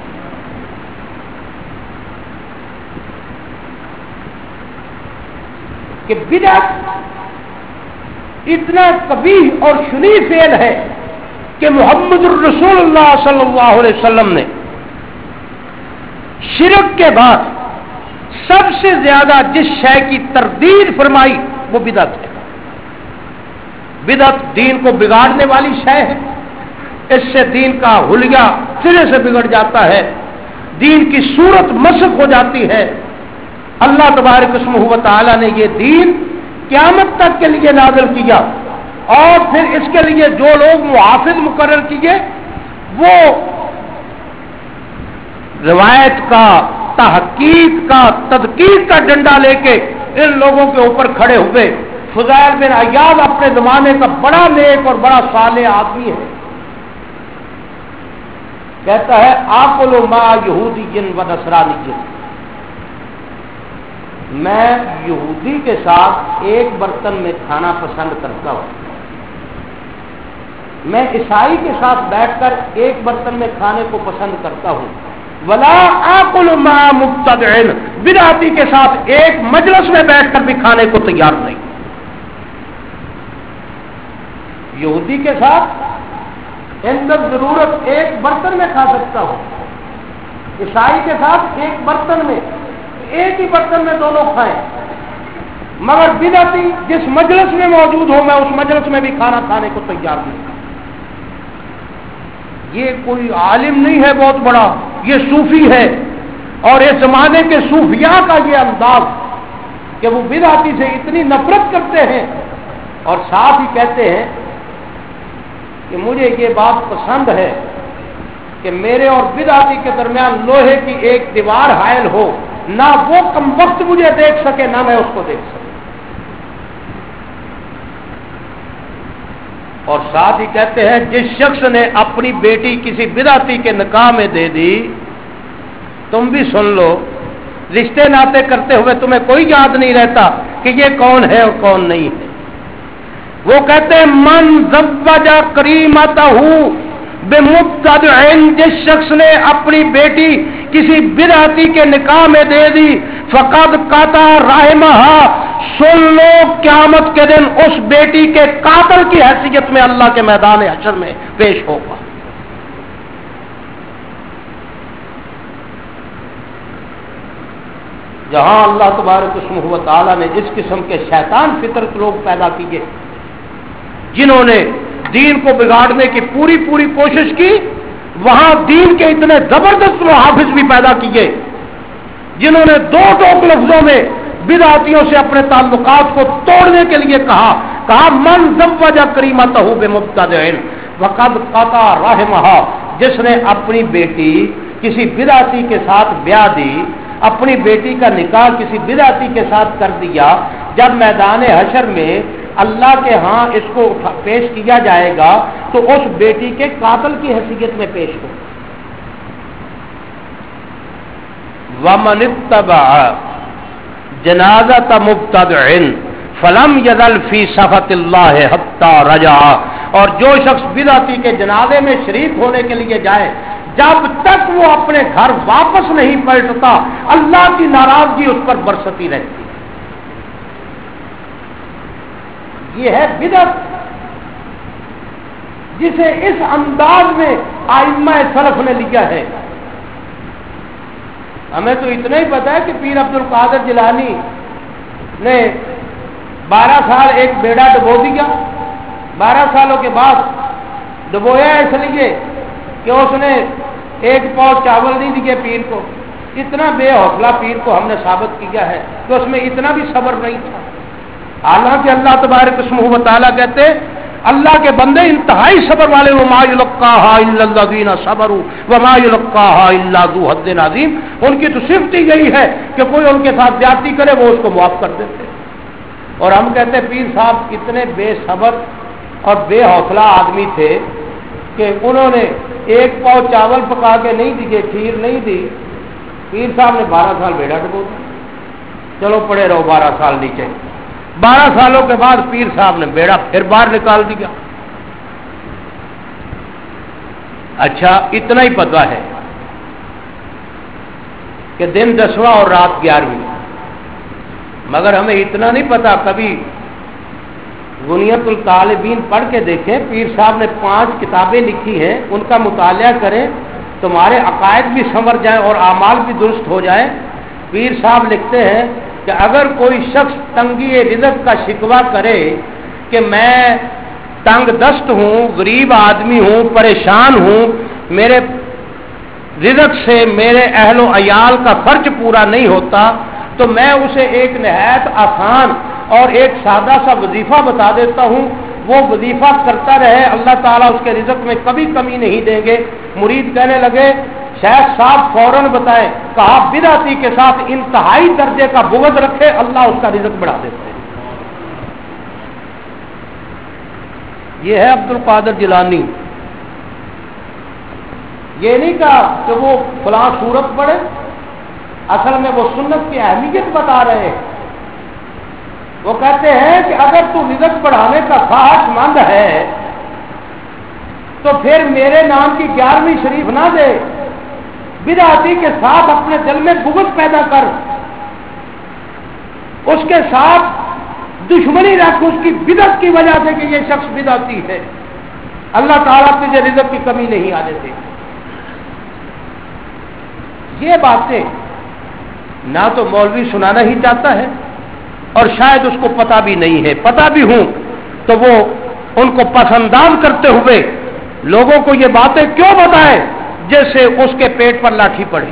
کہ بدعت اتنا قبیح اور شنیع فعل ہے کہ محمد الرسول اللہ صلی اللہ علیہ وسلم نے شرک کے بعد سب سے زیادہ جس شے کی تردید فرمائی وہ بدعت ہے. بدعت دین کو بگاڑنے والی شے ہے. اس سے دین کا حلیہ سرے سے بگڑ جاتا ہے، دین کی صورت مسخ ہو جاتی ہے. اللہ تبارک اسمہ و تعالی نے یہ دین قیامت تک کے لیے نازل کیا، اور پھر اس کے لیے جو لوگ محافظ مقرر کیے وہ روایت کا، تحقیق کا، تدقیق کا ڈنڈا لے کے ان لوگوں کے اوپر کھڑے ہوئے. فضیل بن عیاض اپنے زمانے کا بڑا نیک اور بڑا صالح آدمی ہے. کہتا ہے آکل ما یہودی و نصرانی، میں یہودی کے ساتھ ایک برتن میں کھانا پسند کرتا ہوں، میں عیسائی کے ساتھ بیٹھ کر ایک برتن میں کھانے کو پسند کرتا ہوں. ولا آکل مع مبتدع، بدعتی کے ساتھ ایک مجلس میں بیٹھ کر بھی کھانے کو تیار نہیں. یہودی کے ساتھ اندر ضرورت ایک برتن میں کھا سکتا ہوں، عیسائی کے ساتھ ایک برتن میں، ایک ہی برتن میں دونوں کھائیں. مگر بدعتی جس مجلس میں موجود ہوں میں اس مجلس میں بھی کھانا کھانے کو تیار نہیں. یہ کوئی عالم نہیں ہے بہت بڑا، یہ صوفی ہے. اور اس زمانے کے صوفیاء کا یہ انداز کہ وہ بدعتی سے اتنی نفرت کرتے ہیں اور ساتھ ہی کہتے ہیں کہ مجھے یہ بات پسند ہے کہ میرے اور بدعتی کے درمیان لوہے کی ایک دیوار حائل ہو، نہ وہ کم وقت مجھے دیکھ سکے نہ میں اس کو دیکھ سکوں۔ اور ساتھ ہی کہتے ہیں جس شخص نے اپنی بیٹی کسی بدعتی کے نکاح میں دے دی، تم بھی سن لو، رشتے ناطے کرتے ہوئے تمہیں کوئی یاد نہیں رہتا کہ یہ کون ہے اور کون نہیں ہے۔ وہ کہتے ہیں من زوج کریمتہ بمبتدع، جس شخص نے اپنی بیٹی کسی بدعتی کے نکاح میں دے دی، فقد قطع رحمہا، سن لو قیامت کے دن اس بیٹی کے قاتل کی حیثیت میں اللہ کے میدان حشر میں پیش ہوگا۔ جہاں اللہ تبارک اسمہ و تعالی نے اس قسم کے شیطان فطرت لوگ پیدا کیے جنہوں نے دین کو بگاڑنے کی پوری پوری کوشش کی، وہاں دین کے اتنے زبردست محافظ بھی پیدا کیے جنہوں نے دو ٹوک لفظوں میں بدعتیوں سے اپنے تعلقات کو توڑنے کے لیے کہا کہا من زوج کریمتہ بمبتدع وقد قطع رحمہا، جس نے اپنی بیٹی کسی بدعتی کے ساتھ بیاہ دی، اپنی بیٹی کا نکاح کسی بدعتی کے ساتھ کر دیا، جب میدان حشر میں اللہ کے ہاں اس کو پیش کیا جائے گا تو اس بیٹی کے قاتل کی حیثیت میں پیش ہو۔ وَمَنِ اتَّبَعَ جَنَازَةَ مُبْتَدِعٍ فَلَمْ يَزَلْ فِي صَفَةِ اللَّهِ حَتَّى رَجَعَ، اور جو شخص بدعتی کے جنازے میں شریک ہونے کے لیے جائے، جب تک وہ اپنے گھر واپس نہیں پلٹتا اللہ کی ناراضگی اس پر برستی رہتی۔ یہ ہے بدعت جسے اس انداز میں ائمہ سلف نے لیا ہے۔ ہمیں تو اتنا ہی پتا ہے کہ پیر عبد القادر جیلانی نے بارہ سال ایک بیڑا ڈبو دیا، بارہ سالوں کے بعد ڈبویا اس لیے کہ اس نے ایک پاؤ چاول نہیں دیے پیر کو۔ اتنا بے حوصلہ پیر کو ہم نے ثابت کیا ہے کہ اس میں اتنا بھی صبر نہیں تھا، حالانکہ اللہ تبارک اسمہ و تعالیٰ کہتے اللہ کے بندے انتہائی صبر والے، وما یلقاہا الا الذین صبروا وما یلقاہا الا ذو حظ عظیم، ان کی تو صفت ہی یہی ہے کہ کوئی ان کے ساتھ زیادتی کرے وہ اس کو معاف کر دیتے۔ اور ہم کہتے ہیں پیر صاحب اتنے بے صبر اور بے حوصلہ آدمی تھے کہ انہوں نے ایک پاؤ چاول پکا کے نہیں دیے، کھیر نہیں دی، پیر صاحب نے بارہ سال بیڑا ڈبو دیا۔ چلو پڑے رہو بارہ سال نیچے، بارہ سالوں کے بعد پیر صاحب نے بیڑا پھر باہر نکال دیا۔ اچھا اتنا ہی پتہ ہے کہ دن دسواں اور رات گیارہویں، مگر ہمیں اتنا نہیں پتا۔ کبھی غنیت الطالبین پڑھ کے دیکھیں، پیر صاحب نے پانچ کتابیں لکھی ہیں، ان کا مطالعہ کریں، تمہارے عقائد بھی سنور جائیں اور اعمال بھی درست ہو جائیں۔ پیر صاحب لکھتے ہیں کہ اگر کوئی شخص تنگی رزق کا شکوہ کرے کہ میں تنگ دست ہوں، غریب آدمی ہوں، پریشان ہوں، میرے رزق سے میرے اہل و عیال کا خرچ پورا نہیں ہوتا، تو میں اسے ایک نہایت آسان اور ایک سادہ سا وظیفہ بتا دیتا ہوں، وہ وظیفہ کرتا رہے، اللہ تعالیٰ اس کے رزق میں کبھی کمی نہیں دیں گے۔ مرید کہنے لگے شیخ صاحب فوراً بتائیں، کہا بدعتی کے ساتھ انتہائی درجے کا بغض رکھے، اللہ اس کا رزق بڑھا دیتے ہیں۔ یہ ہے عبد القادر جیلانی۔ یہ نہیں کہا کہ وہ فلاں سورت پڑھے، اصل میں وہ سنت کی اہمیت بتا رہے ہیں۔ وہ کہتے ہیں کہ اگر تو رزق بڑھانے کا خواہش مند ہے تو پھر میرے نام کی گیارہویں شریف نہ دے، بدعتی کے ساتھ اپنے دل میں بغض پیدا کر، اس کے ساتھ دشمنی رکھ اس کی بدعت کی وجہ سے کہ یہ شخص بدعتی ہے، اللہ تعالیٰ تجھے رزق کی کمی نہیں آنے دے۔ یہ باتیں نہ تو مولوی سنانا ہی چاہتا ہے اور شاید اس کو پتہ بھی نہیں ہے، پتہ بھی ہوں تو وہ ان کو پسنداز کرتے ہوئے لوگوں کو یہ باتیں کیوں بتائے جیسے اس کے پیٹ پر لاٹھی پڑے۔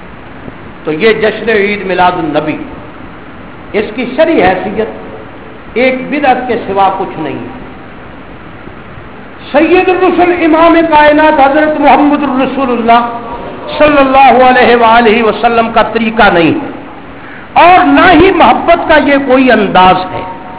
تو یہ جشن عید میلاد النبی، اس کی شرعی حیثیت ایک بدعت کے سوا کچھ نہیں ہے۔ سید الرسل امام کائنات حضرت محمد الرسول اللہ صلی اللہ علیہ وآلہ وسلم کا طریقہ نہیں ہے، اور نہ ہی محبت کا یہ کوئی انداز ہے،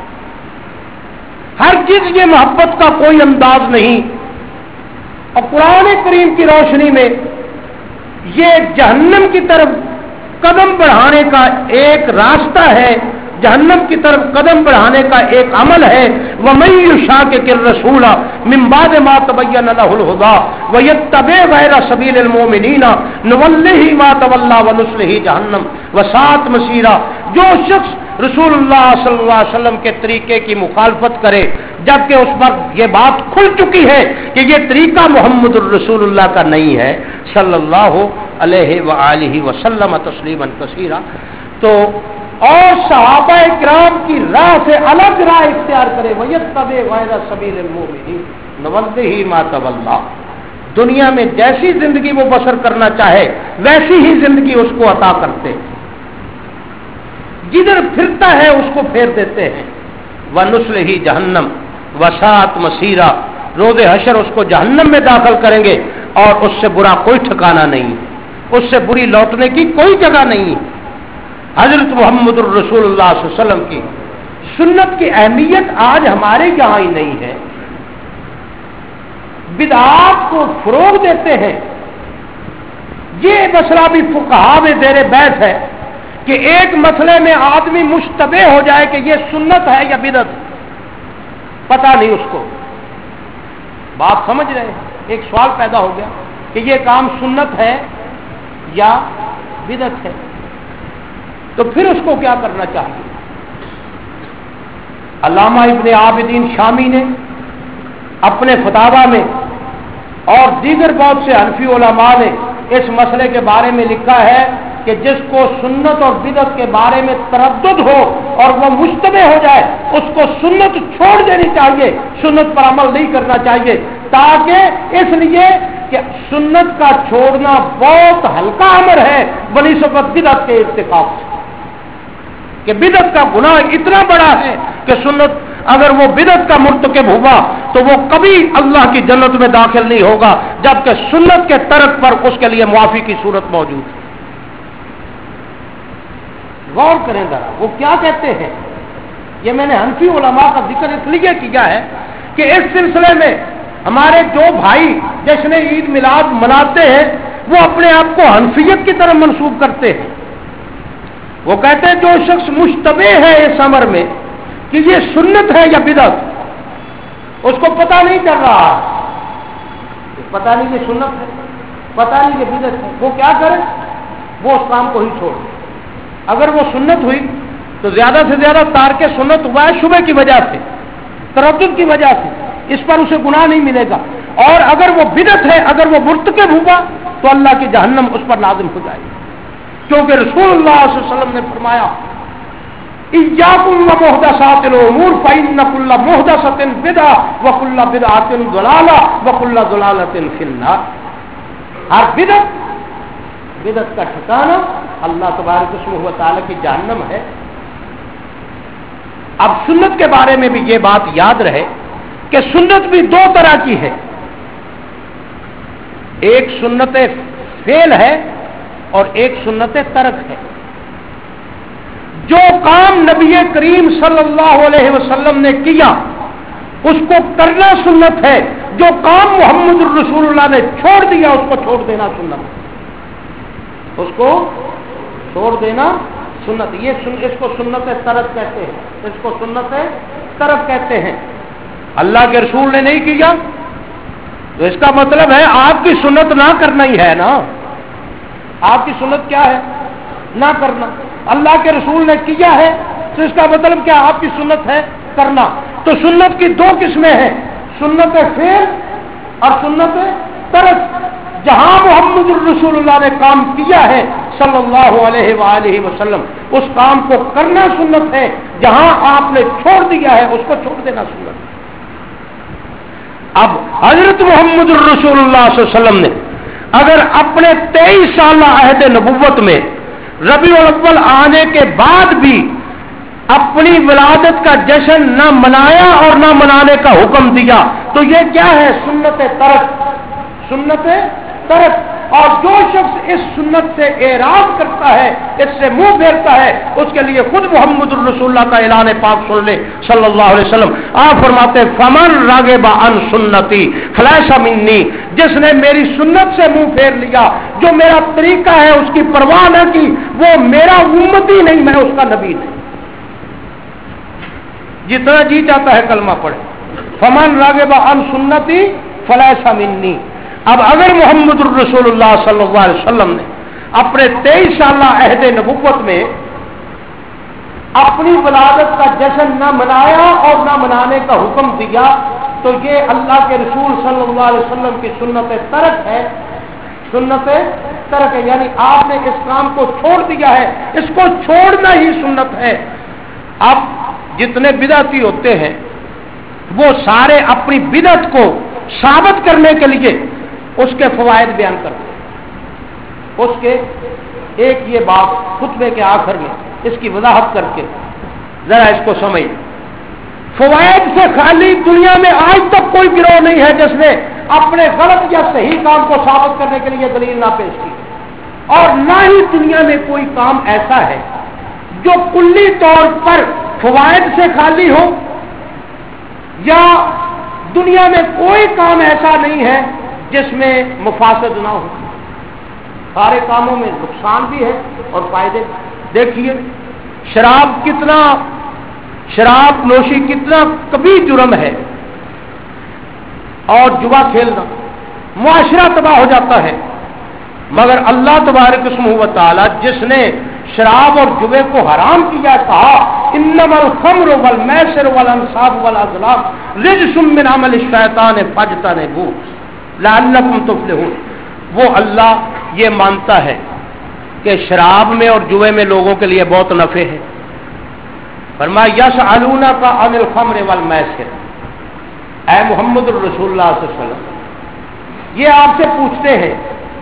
ہر چیز یہ محبت کا کوئی انداز نہیں۔ اور قرآن کریم کی روشنی میں یہ جہنم کی طرف قدم بڑھانے کا ایک راستہ ہے، جہنم کی طرف قدم بڑھانے کا ایک عمل ہے۔ وَمَن يُشَاقِقِ الرَّسُولَ مِن بَعْدِ مَا تَبَيَّنَ لَهُ الْهُدَىٰ وَيَتَّبِعْ غَيْرَ سَبِيلِ الْمُؤْمِنِينَ نُوَلِّهِ مَا تَوَلَّىٰ وَنُصْلِهِ جَهَنَّمَ وَسَاءَتْ مَصِيرًا۔ جو شخص رسول اللہ صلی اللہ علیہ وسلم کے طریقے کی مخالفت کرے جبکہ اس پر یہ بات کھل چکی ہے کہ یہ طریقہ محمد الرسول اللہ کا نہیں ہے صلی اللہ علیہ وآلہ وسلم تسلیما کثیرا، تو اور صحابہ کرام کی راہ سے الگ راہ اختیار کرے، وَيَتَّبِعْ غَيْرَ سَبِيلِ الْمُؤْمِنِينَ نُوَلِّهِ مَا تَوَلَّىٰ، دنیا میں جیسی زندگی وہ بسر کرنا چاہے ویسی ہی زندگی اس کو عطا کرتے ہیں، جدھر پھرتا ہے اس کو پھیر دیتے ہیں۔ وَنُصْلِهِ جَهَنَّمَ وَسَاءَتْ مَصِيرًا، روز حشر اس کو جہنم میں داخل کریں گے اور اس سے برا کوئی ٹھکانہ نہیں، اس سے بری لوٹنے کی کوئی جگہ نہیں۔ حضرت محمد الرسول اللہ صلی اللہ علیہ وسلم کی سنت کی اہمیت آج ہمارے یہاں ہی نہیں ہے، بدعات کو فروغ دیتے ہیں۔ یہ مسئلہ بھی فقہا میں زیر بحث ہے کہ ایک مسئلے میں آدمی مشتبہ ہو جائے کہ یہ سنت ہے یا بدعت، پتہ نہیں اس کو، بات سمجھ رہے ہیں؟ ایک سوال پیدا ہو گیا کہ یہ کام سنت ہے یا بدعت ہے، تو پھر اس کو کیا کرنا چاہیے؟ علامہ ابن عابدین شامی نے اپنے فتاوی میں اور دیگر بہت سے حنفی علماء نے اس مسئلے کے بارے میں لکھا ہے کہ جس کو سنت اور بدعت کے بارے میں تردد ہو اور وہ مشتبہ ہو جائے اس کو سنت چھوڑ دینی چاہیے، سنت پر عمل نہیں کرنا چاہیے، تاکہ اس لیے کہ سنت کا چھوڑنا بہت ہلکا امر ہے بنسبت بدعت کے ارتکاب سے، کہ بدعت کا گناہ اتنا بڑا ہے کہ سنت اگر وہ بدعت کا مرتکب ہوا تو وہ کبھی اللہ کی جنت میں داخل نہیں ہوگا، جبکہ سنت کے ترک پر اس کے لیے معافی کی صورت موجود ہے۔ غور کریں ذرا وہ کیا کہتے ہیں۔ یہ میں نے حنفی علماء کا ذکر اس لیے کیا ہے کہ اس سلسلے میں ہمارے جو بھائی جشن عید میلاد مناتے ہیں وہ اپنے آپ کو حنفیت کی طرف منسوب کرتے ہیں۔ وہ کہتے ہیں جو شخص مشتبہ ہے اس امر میں کہ یہ سنت ہے یا بدعت، اس کو پتہ نہیں چل رہا، پتہ نہیں یہ سنت ہے، پتہ نہیں یہ بدعت ہے، وہ کیا کرے؟ وہ اس کام کو ہی چھوڑ دے۔ اگر وہ سنت ہوئی تو زیادہ سے زیادہ تارک سنت ہوا ہے شبہ کی وجہ سے، تردد کی وجہ سے، اس پر اسے گناہ نہیں ملے گا، اور اگر وہ بدعت ہے، اگر وہ مرتکب ہوا تو اللہ کی جہنم اس پر لازم ہو جائے گی، کیونکہ رسول اللہ صلی اللہ علیہ وسلم نے فرمایا ایاکم ومحدثات الامور فإن كل محدثۃ بدعۃ وكل بدعۃ ضلالہ وكل ضلالۃ فی النار۔ ہر بدعت بدعت کا ٹھکانہ اللہ تبارک و تعالی کی جہنم ہے۔ اب سنت کے بارے میں بھی یہ بات یاد رہے کہ سنت بھی دو طرح کی ہے، ایک سنت فعل ہے اور ایک سنت ترک ہے۔ جو کام نبی کریم صلی اللہ علیہ وسلم نے کیا اس کو کرنا سنت ہے، جو کام محمد الرسول اللہ نے چھوڑ دیا اس کو چھوڑ دینا سنت ہے، اس کو چھوڑ دینا سنت، یہ سن اس کو سنت ترک کہتے ہیں، اس کو سنت ترک کہتے ہیں۔ اللہ کے رسول نے نہیں کیا تو اس کا مطلب ہے آپ کی سنت نہ کرنا ہی ہے نا، آپ کی سنت کیا ہے؟ نہ کرنا۔ اللہ کے رسول نے کیا ہے تو اس کا مطلب کیا؟ آپ کی سنت ہے کرنا۔ تو سنت کی دو قسمیں ہیں، سنت فعل اور سنت ترک۔ جہاں محمد الرسول اللہ نے کام کیا ہے صلی اللہ علیہ وآلہ وسلم اس کام کو کرنا سنت ہے، جہاں آپ نے چھوڑ دیا ہے اس کو چھوڑ دینا سنت ہے۔ اب حضرت محمد الرسول اللہ صلی اللہ علیہ وسلم نے اگر اپنے تیئیس سالہ عہد نبوت میں ربیع الاول آنے کے بعد بھی اپنی ولادت کا جشن نہ منایا اور نہ منانے کا حکم دیا، تو یہ کیا ہے؟ سنت ترک، سنت ترک۔ اور جو شخص اس سنت سے اعراض کرتا ہے، اس سے منہ پھیرتا ہے، اس کے لیے خود محمد الرسول اللہ کا اعلان پاک سن لے صلی اللہ علیہ وسلم۔ آپ فرماتے ہیں فمن راغب عن سنتی فلیس منی، جس نے میری سنت سے منہ پھیر لیا، جو میرا طریقہ ہے اس کی پرواہ نہ کی، وہ میرا امتی نہیں، میں اس کا نبی نہیں۔ جتنا جی چاہتا ہے کلمہ پڑھے، فمن راغب عن سنتی فلیس منی۔ اب اگر محمد الرسول اللہ صلی اللہ علیہ وسلم نے اپنے تیئیس سالہ عہد نبوت میں اپنی ولادت کا جشن نہ منایا اور نہ منانے کا حکم دیا، تو یہ اللہ کے رسول صلی اللہ علیہ وسلم کی سنت ترک ہے، سنت ترک ہے، یعنی آپ نے اس کام کو چھوڑ دیا ہے، اس کو چھوڑنا ہی سنت ہے۔ اب جتنے بدعتی ہوتے ہیں وہ سارے اپنی بدعت کو ثابت کرنے کے لیے اس کے فوائد بیان کرتے ہیں۔ اس کے ایک یہ بات خطبے کے آخر میں اس کی وضاحت کر کے ذرا اس کو سمجھ۔ فوائد سے خالی دنیا میں آج تک کوئی گروہ نہیں ہے جس نے اپنے غلط یا صحیح کام کو ثابت کرنے کے لیے دلیل نہ پیش کی، اور نہ ہی دنیا میں کوئی کام ایسا ہے جو کلی طور پر فوائد سے خالی ہو، یا دنیا میں کوئی کام ایسا نہیں ہے جس میں مفاسد نہ ہو۔ سارے کاموں میں نقصان بھی ہے اور فائدے۔ دیکھیے شراب کتنا شراب نوشی کتنا کبھی جرم ہے، اور جوا کھیلنا معاشرہ تباہ ہو جاتا ہے، مگر اللہ تبارک اسمہ و تعالی جس نے شراب اور جوے کو حرام کیا، کہا انما الخمر والمیسر والانصاب والازلام رجس من عمل الشیطان فاجتنبوہ لعلکم تفلحون۔ وہ اللہ یہ مانتا ہے کہ شراب میں اور جوے میں لوگوں کے لیے بہت نفع ہے۔ فرمایا یسألونک عن الخمر والمیسر، اے محمد الرسول اللہ صلی اللہ علیہ وسلم یہ آپ سے پوچھتے ہیں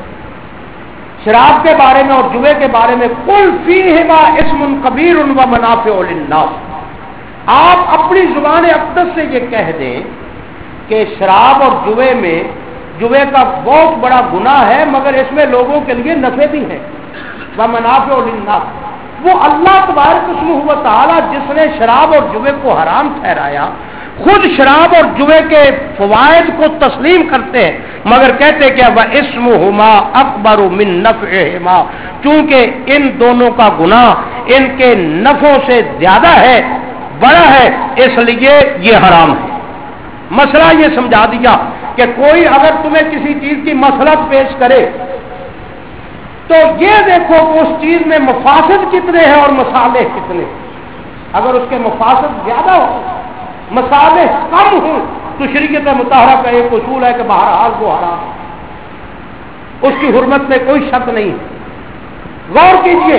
شراب کے بارے میں اور جوے کے بارے میں، قل فیہما اسم کبیر و منافع للناس، آپ اپنی زبان اقدس سے یہ کہہ دیں کہ شراب اور جوے میں جوے کا بہت بڑا گناہ ہے، مگر اس میں لوگوں کے لیے نفع بھی ہے، ومنافع للناس۔ وہ اللہ تبارک اسمہ و تعالی جس نے شراب اور جوے کو حرام ٹھہرایا، خود شراب اور جوے کے فوائد کو تسلیم کرتے ہیں، مگر کہتے کہ وَإِسْمُهُمَا أَكْبَرُ مِن نَفْعِهِمَا، چونکہ ان دونوں کا گناہ ان کے نفعوں سے زیادہ ہے، بڑا ہے، اس لیے یہ حرام ہے۔ مسئلہ یہ سمجھا دیا کہ کوئی اگر تمہیں کسی چیز کی مصلحت پیش کرے تو یہ دیکھو کہ اس چیز میں مفاسد کتنے ہیں اور مصالح کتنے، اگر اس کے مفاسد زیادہ ہو مصالح کم ہوں تو شریعت مطہرہ کا ایک اصول ہے کہ بہرحال وہ حرام ہے، اس کی حرمت میں کوئی شک نہیں ہے۔ غور کیجئے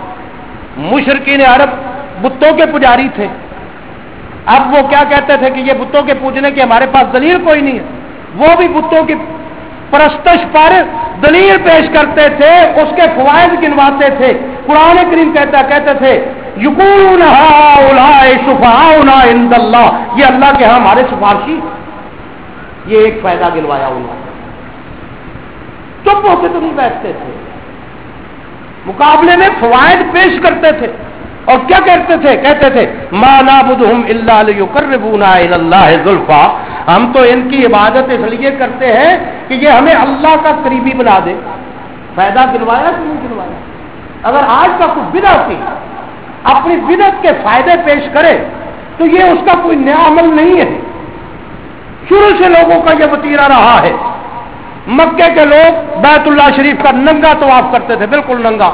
مشرکین عرب بتوں کے پجاری تھے، اب وہ کیا کہتے تھے کہ یہ بتوں کے پوجنے کی ہمارے پاس دلیل کوئی نہیں ہے، وہ بھی بتوں کی پرستش پر دلیل پیش کرتے تھے، اس کے فوائد گنواتے تھے۔ قرآن کریم کہتا کہتے تھے یقولون ہؤلاء شفعاؤنا عند اللہ، یہ اللہ کے ہاں ہمارے سفارشی، یہ ایک فائدہ گنوایا انہوں نے، چپ ہوتے تو نہیں بیٹھتے تھے، مقابلے میں فوائد پیش کرتے تھے، اور کیا کہتے تھے؟ کہتے تھے ما نعبدہم الا لیقربونا الی اللہ زلفا، ہم تو ان کی عبادت اس لیے کرتے ہیں کہ یہ ہمیں اللہ کا قریبی بنا دے۔ فائدہ گنوایا کہ نہیں گنوایا؟ اگر آج کا کوئی بدعتی اپنی بدعت کے فائدے پیش کرے تو یہ اس کا کوئی نیا عمل نہیں ہے، شروع سے لوگوں کا یہ وتیرہ رہا ہے۔ مکے کے لوگ بیت اللہ شریف کا ننگا طواف کرتے تھے، بالکل ننگا،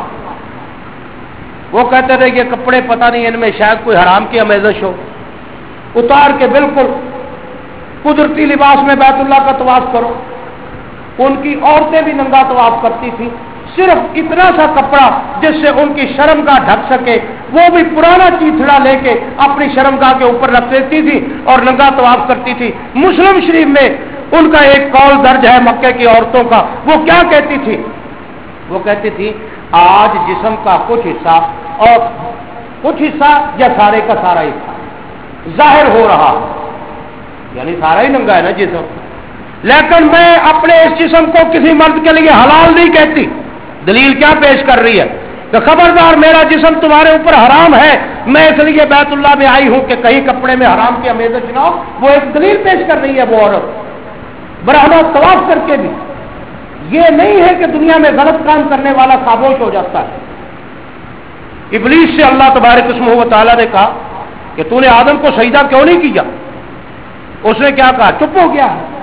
وہ کہتے تھے یہ کپڑے پتہ نہیں ان میں شاید کوئی حرام کی آمیزش ہو، اتار کے بالکل قدرتی لباس میں بیت اللہ کا طواف کرو۔ ان کی عورتیں بھی ننگا طواف کرتی تھیں، صرف اتنا سا کپڑا جس سے ان کی شرمگاہ ڈھک سکے، وہ بھی پرانا چیتھڑا لے کے اپنی شرمگاہ کے اوپر رکھ دیتی تھی اور ننگا طواف کرتی تھی۔ مسلم شریف میں ان کا ایک قول درج ہے مکے کی عورتوں کا، وہ کیا کہتی تھی؟ وہ کہتی تھی آج جسم کا کچھ حصہ اور کچھ حصہ یا سارے کا سارا حصہ ظاہر ہو رہا، یعنی سارا ہی ننگا ہے نا جسم، لیکن میں اپنے اس جسم کو کسی مرد کے لیے حلال نہیں کہتی۔ دلیل کیا پیش کر رہی ہے کہ خبردار میرا جسم تمہارے اوپر حرام ہے، میں اس لیے بیت اللہ میں آئی ہوں کہ کہیں کپڑے میں حرام کی امیزش نہ ہو۔ وہ ایک دلیل پیش کر رہی ہے وہ عورت برہنہ طواف کر کے بھی۔ یہ نہیں ہے کہ دنیا میں غلط کام کرنے والا خاموش ہو جاتا ہے۔ ابلیس سے اللہ تبارک اسمہ و تعالیٰ نے کہا کہ تو نے آدم کو سجدہ کیوں نہیں کیا؟ اس نے کیا کہا؟ چپ ہو گیا ہے۔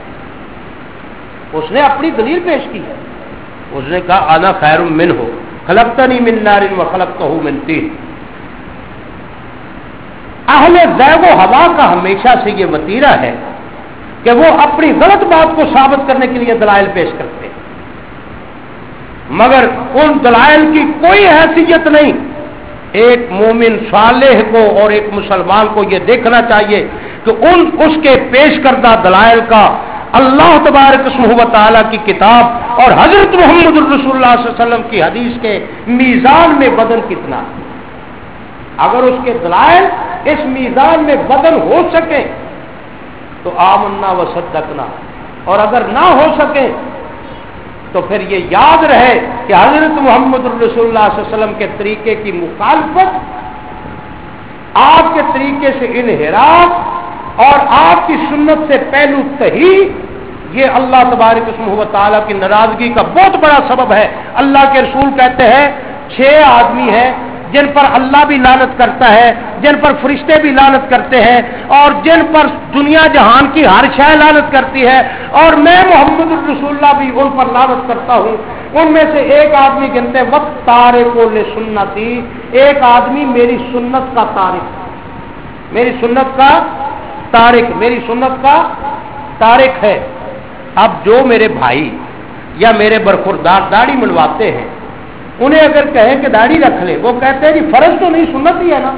اس نے اپنی دلیل پیش کی ہے، اس نے کہا انا خیر منہ خلقتنی من نار وخلقتہ من طین۔ اہل زیغ و ہوا کا ہمیشہ سے یہ وتیرہ ہے کہ وہ اپنی غلط بات کو ثابت کرنے کے لیے دلائل پیش کرتے ہیں، مگر ان دلائل کی کوئی حیثیت نہیں۔ ایک مومن صالح کو اور ایک مسلمان کو یہ دیکھنا چاہیے کہ ان اس کے پیش کردہ دلائل کا اللہ تبارک اسمہ و تعالیٰ کی کتاب اور حضرت محمد الرسول اللہ صلی اللہ علیہ وسلم کی حدیث کے میزان میں وزن کتنا ہے۔ اگر اس کے دلائل اس میزان میں وزن ہو سکے تو آمنا و صدقنا، اور اگر نہ ہو سکے تو پھر یہ یاد رہے کہ حضرت محمد الرسول اللہ صلی اللہ علیہ وسلم کے طریقے کی مخالفت، آپ کے طریقے سے انحراف اور آپ کی سنت سے پہلو تہی، یہ اللہ تبارک اسمہ و تعالیٰ کی ناراضگی کا بہت بڑا سبب ہے۔ اللہ کے رسول کہتے ہیں چھ آدمی ہیں جن پر اللہ بھی لعنت کرتا ہے، جن پر فرشتے بھی لعنت کرتے ہیں، اور جن پر دنیا جہان کی ہر شے لعنت کرتی ہے، اور میں محمد الرسول اللہ بھی ان پر لعنت کرتا ہوں۔ ان میں سے ایک آدمی گنتے وقت تارک لسنتی، ایک آدمی میری سنت کا تارک، میری سنت کا تارک میری سنت کا تارک ہے۔ اب جو میرے بھائی یا میرے برخوردار داڑھی منڈواتے ہیں، انہیں اگر کہیں کہ داڑھی رکھ لے، وہ کہتے ہیں جی فرض تو نہیں، سنت ہی ہے نا۔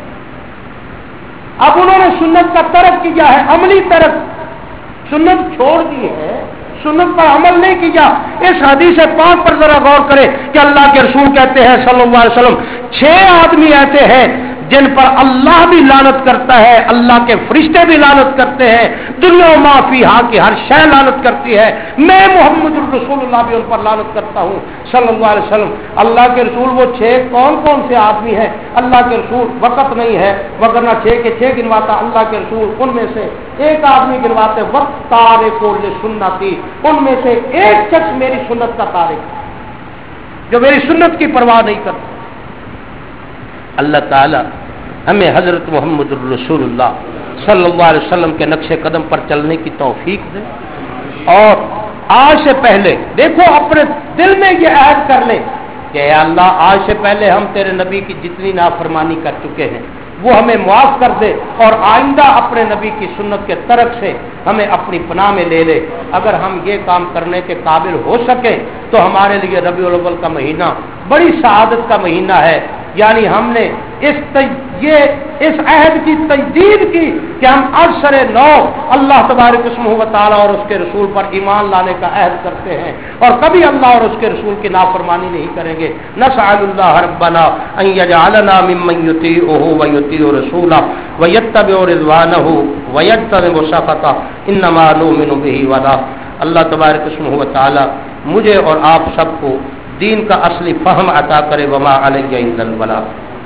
اب انہوں نے سنت کا ترک کیا ہے، عملی ترک، سنت چھوڑ دی ہے، سنت پر عمل نہیں کیا۔ اس حدیث پاک پر ذرا غور کرے کہ اللہ کے رسول کہتے ہیں صلی اللہ علیہ وسلم چھ آدمی ایسے ہیں جن پر اللہ بھی لعنت کرتا ہے، اللہ کے فرشتے بھی لعنت کرتے ہیں، دنیا و ما فیہا کی ہر شے لعنت کرتی ہے، میں محمد الرسول اللہ بھی ان پر لعنت کرتا ہوں صلی اللہ علیہ وسلم۔ اللہ کے رسول وہ چھ کون کون سے آدمی ہیں؟ اللہ کے رسول وقت نہیں ہے وگرنہ چھ کے چھ گنواتا، اللہ کے رسول ان میں سے ایک آدمی گنواتے وقت تارک لسنتی، ان میں سے ایک شخص میری سنت کا تارک جو میری سنت کی پرواہ نہیں کرتا۔ اللہ تعالی ہمیں حضرت محمد الرسول اللہ صلی اللہ علیہ وسلم کے نقش قدم پر چلنے کی توفیق دے، اور آج سے پہلے دیکھو اپنے دل میں یہ عہد کر لیں کہ اے اللہ آج سے پہلے ہم تیرے نبی کی جتنی نافرمانی کر چکے ہیں وہ ہمیں معاف کر دے، اور آئندہ اپنے نبی کی سنت کے ترک سے ہمیں اپنی پناہ میں لے لے۔ اگر ہم یہ کام کرنے کے قابل ہو سکیں تو ہمارے لیے ربیع الاول کا مہینہ بڑی سعادت کا مہینہ ہے، یعنی ہم نے اس یہ اس عہد کی تجدید کی کہ ہم ازسر نو اللہ تبارک اسمہ و تعالیٰ اور اس کے رسول پر ایمان لانے کا عہد کرتے ہیں، اور کبھی اللہ اور اس کے رسول کی نافرمانی نہیں کریں گے۔ نسأل اللہ ربنا ان یجعلنا ممن یطیعہ ویطیع رسولہ ویتبع رضوانہ ویجتنب سخطہ انما نؤمن بہ ولا۔ اللہ تبارک اسمہ و تعالیٰ مجھے اور آپ سب کو دین کا اصلی فہم عطا کرے۔ وما علیہ الا البلاغ۔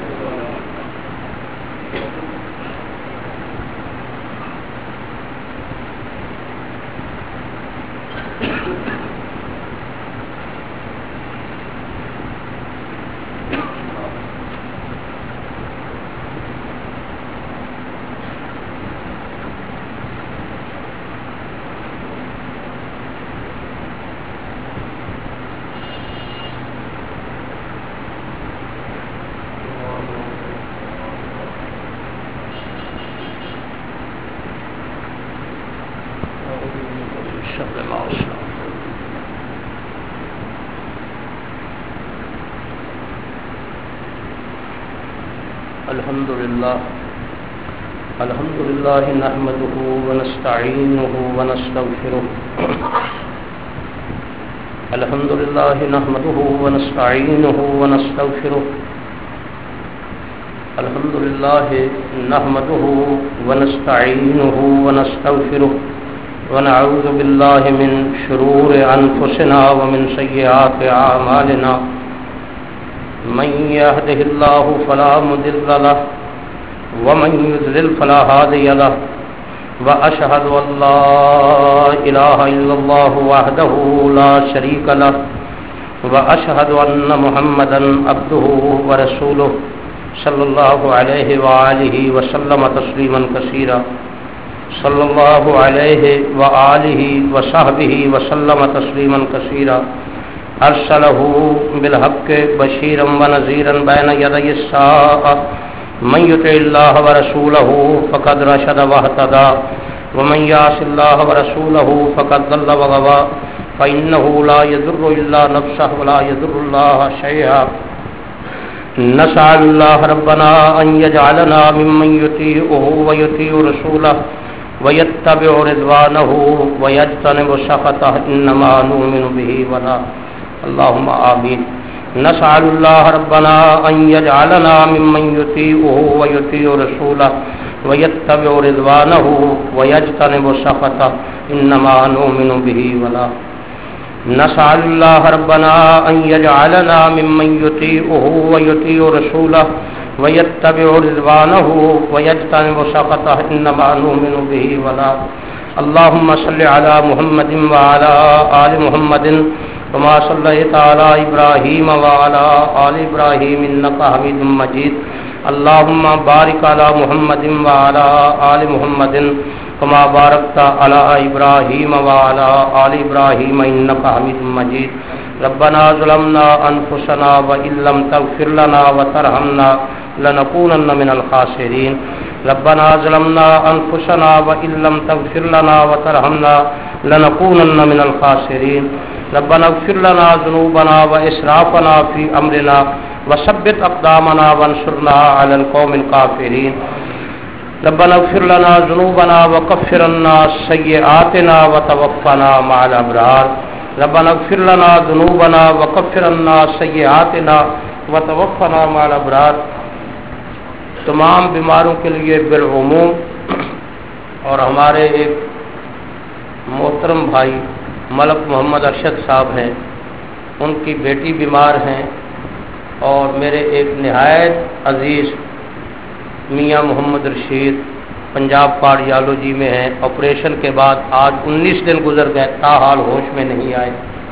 الحمد لله الحمد لله نحمده ونستعينه ونستغفره الحمد لله نحمده ونستعينه ونستغفره الحمد لله نحمده ونستعينه ونستغفره ونعوذ بالله من شرور أنفسنا ومن سيئات أعمالنا من يهده الله فلا مضل له ومن يضلل فلا هادي له وأشهد أن لا إله إلا الله وحده لا شريك له وأشهد أن محمدا عبده ورسوله صلى الله عليه وآله وسلم تسليما كثيرا صلى الله عليه وآله وصحبه وسلم تسليما كثيرا أرسله بالحق بشيرا ونذيرا بين يدي الساعة من يطع الله ورسوله فقد رشد واهتدى ومن يعص الله ورسوله فقد ضل وغوى فإنه لا يضر إلا نفسه ولا يضر الله شيئا نسأل الله ربنا أن يجعلنا ممن يطيعه ويطيع رسوله ويتبع رضوانه ويجتنب سخطه إنما نؤمن به ولا اللهم آمين نسأل الله ربنا أن يجعلنا ممن يطيعه ويطيع رسوله ويتبع رضوانه ويجتنب سخطه إنما نؤمن به ولا نسأل الله ربنا أن يجعلنا ممن يطيعه ويطيع رسوله ويتبع رضوانه ويجتنب سخطه إنما نؤمن به ولا اللهم صل على محمد وعلى آل محمد كما صليت على إبراهيم وعلى آل إبراهيم إنك حميد مجيد اللهم بارك على محمد وعلى آل محمد كما باركت على إبراهيم وعلى آل إبراهيم إنك حميد مجيد ربنا ظلمنا أنفسنا وإن لم تغفر لنا وترحمنا لنكونن من الخاسرين ربنا ظلمنا أنفسنا وإن لم تغفر لنا وترحمنا لنكونن من الخاسرين ربنا اغفر لنا ذنوبنا وإسرافنا في أمرنا وثبت أقدامنا وانصرنا على القوم الكافرين ربنا اغفر لنا ذنوبنا وكفر عنا سيئاتنا وتوفنا مع الأبرار ربنا اغفر لنا ذنوبنا وكفر عنا سيئاتنا وتوفنا مع الأبرار تمام بیماروں کے لیے بالعموم اور ہمارے ایک محترم بھائی ملک محمد ارشد صاحب ہیں، ان کی بیٹی بیمار ہیں، اور میرے ایک نہایت عزیز میاں محمد رشید پنجاب کارڈیالوجی میں ہیں، آپریشن کے بعد آج انیس دن گزر گئے، تاحال ہوش میں نہیں آئے،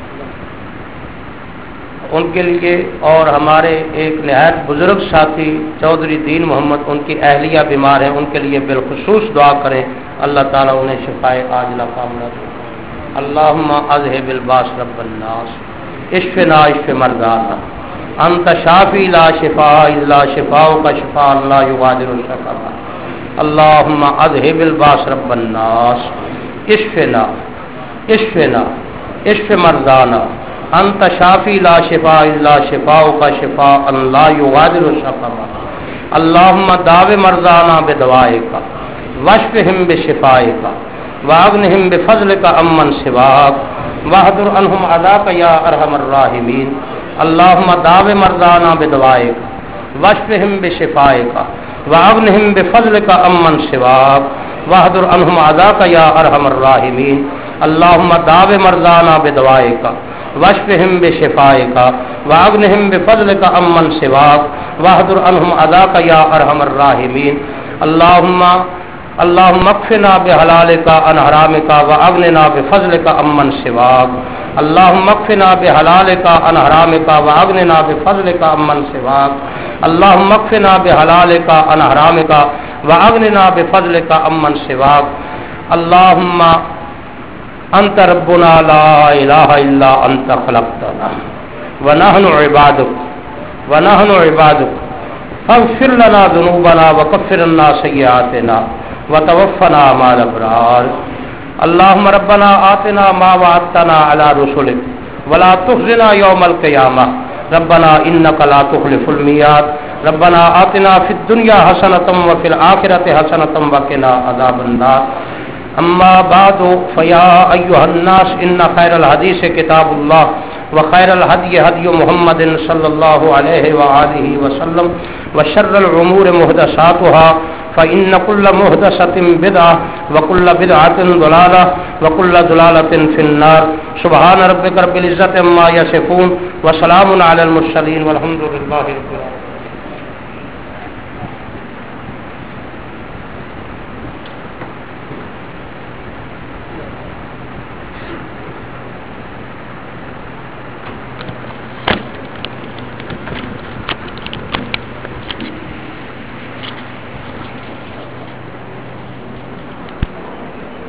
ان کے لیے اور ہمارے ایک نہایت بزرگ ساتھی چودھری دین محمد، ان کی اہلیہ بیمار ہیں، ان کے لیے بالخصوص دعا کریں، اللہ تعالیٰ انہیں شفائے عاجلہ کاملہ دے۔ اللہم اذہب الباس رب الناس اشفنا اشف مرضانا انت شافی لا شفاء الا شفاؤک شفاء لا یغادر سقما اللہم اذہب الباس رب الناس اشفنا اشفنا اشف مرضانا انت شافی لا شفاء الا شفاؤک شفاء لا یغادر سقما اللہم داو مرضانا بدوائک واشفہم بشفائک واغنہم بفضلک امن سواک واحضر عنہم عذاک یا ارحم الراحمین اللہم داو مرضانا بدوائک واشفہم بشفائک واغنہم بفضلک امن سواک واحضر عنہم عذاک یا ارحم الراحمین اللہم داو مرضانا بدوائک واشفہم بشفائک واغنہم بفضلک امن سواک واحضر عنہم عذاک یا ارحم الراحمین اللہم اللہم اکفنا بحلالک عن حرامک واغننا بفضلک امن سواک اللہم اکفنا بحلالک عن حرامک واغننا بفضلک امن سواک اللہم اکفنا بحلالک عن حرامک واغننا بفضلک امن سواک اللہم انت ربنا لا الہ الا انت خلقتنا ونحن عبادک ونحن عبادک فاغفر لنا ذنوبنا وکفر عنا سیئاتنا وتوفنا مع الابرار اللهم ربنا آتنا ما وعدتنا على رسلك ولا تخزنا يوم القيامة ربنا إنك لا تخلف الميعاد ربنا آتنا في الدنيا حسنة وفي الآخرة حسنة وقنا عذاب النار أما بعد فيا أيها الناس إن خير الحديث كتاب الله وخير الهدي هدي محمد صلى الله عليه وآله وسلم وشر الأمور محدثاتها فإن كل محدثة بدعة وكل بدعة ضلالة وكل ضلالة في النار سبحان ربك رب العزة عما يصفون وسلام على المرسلين والحمد لله رب العالمين.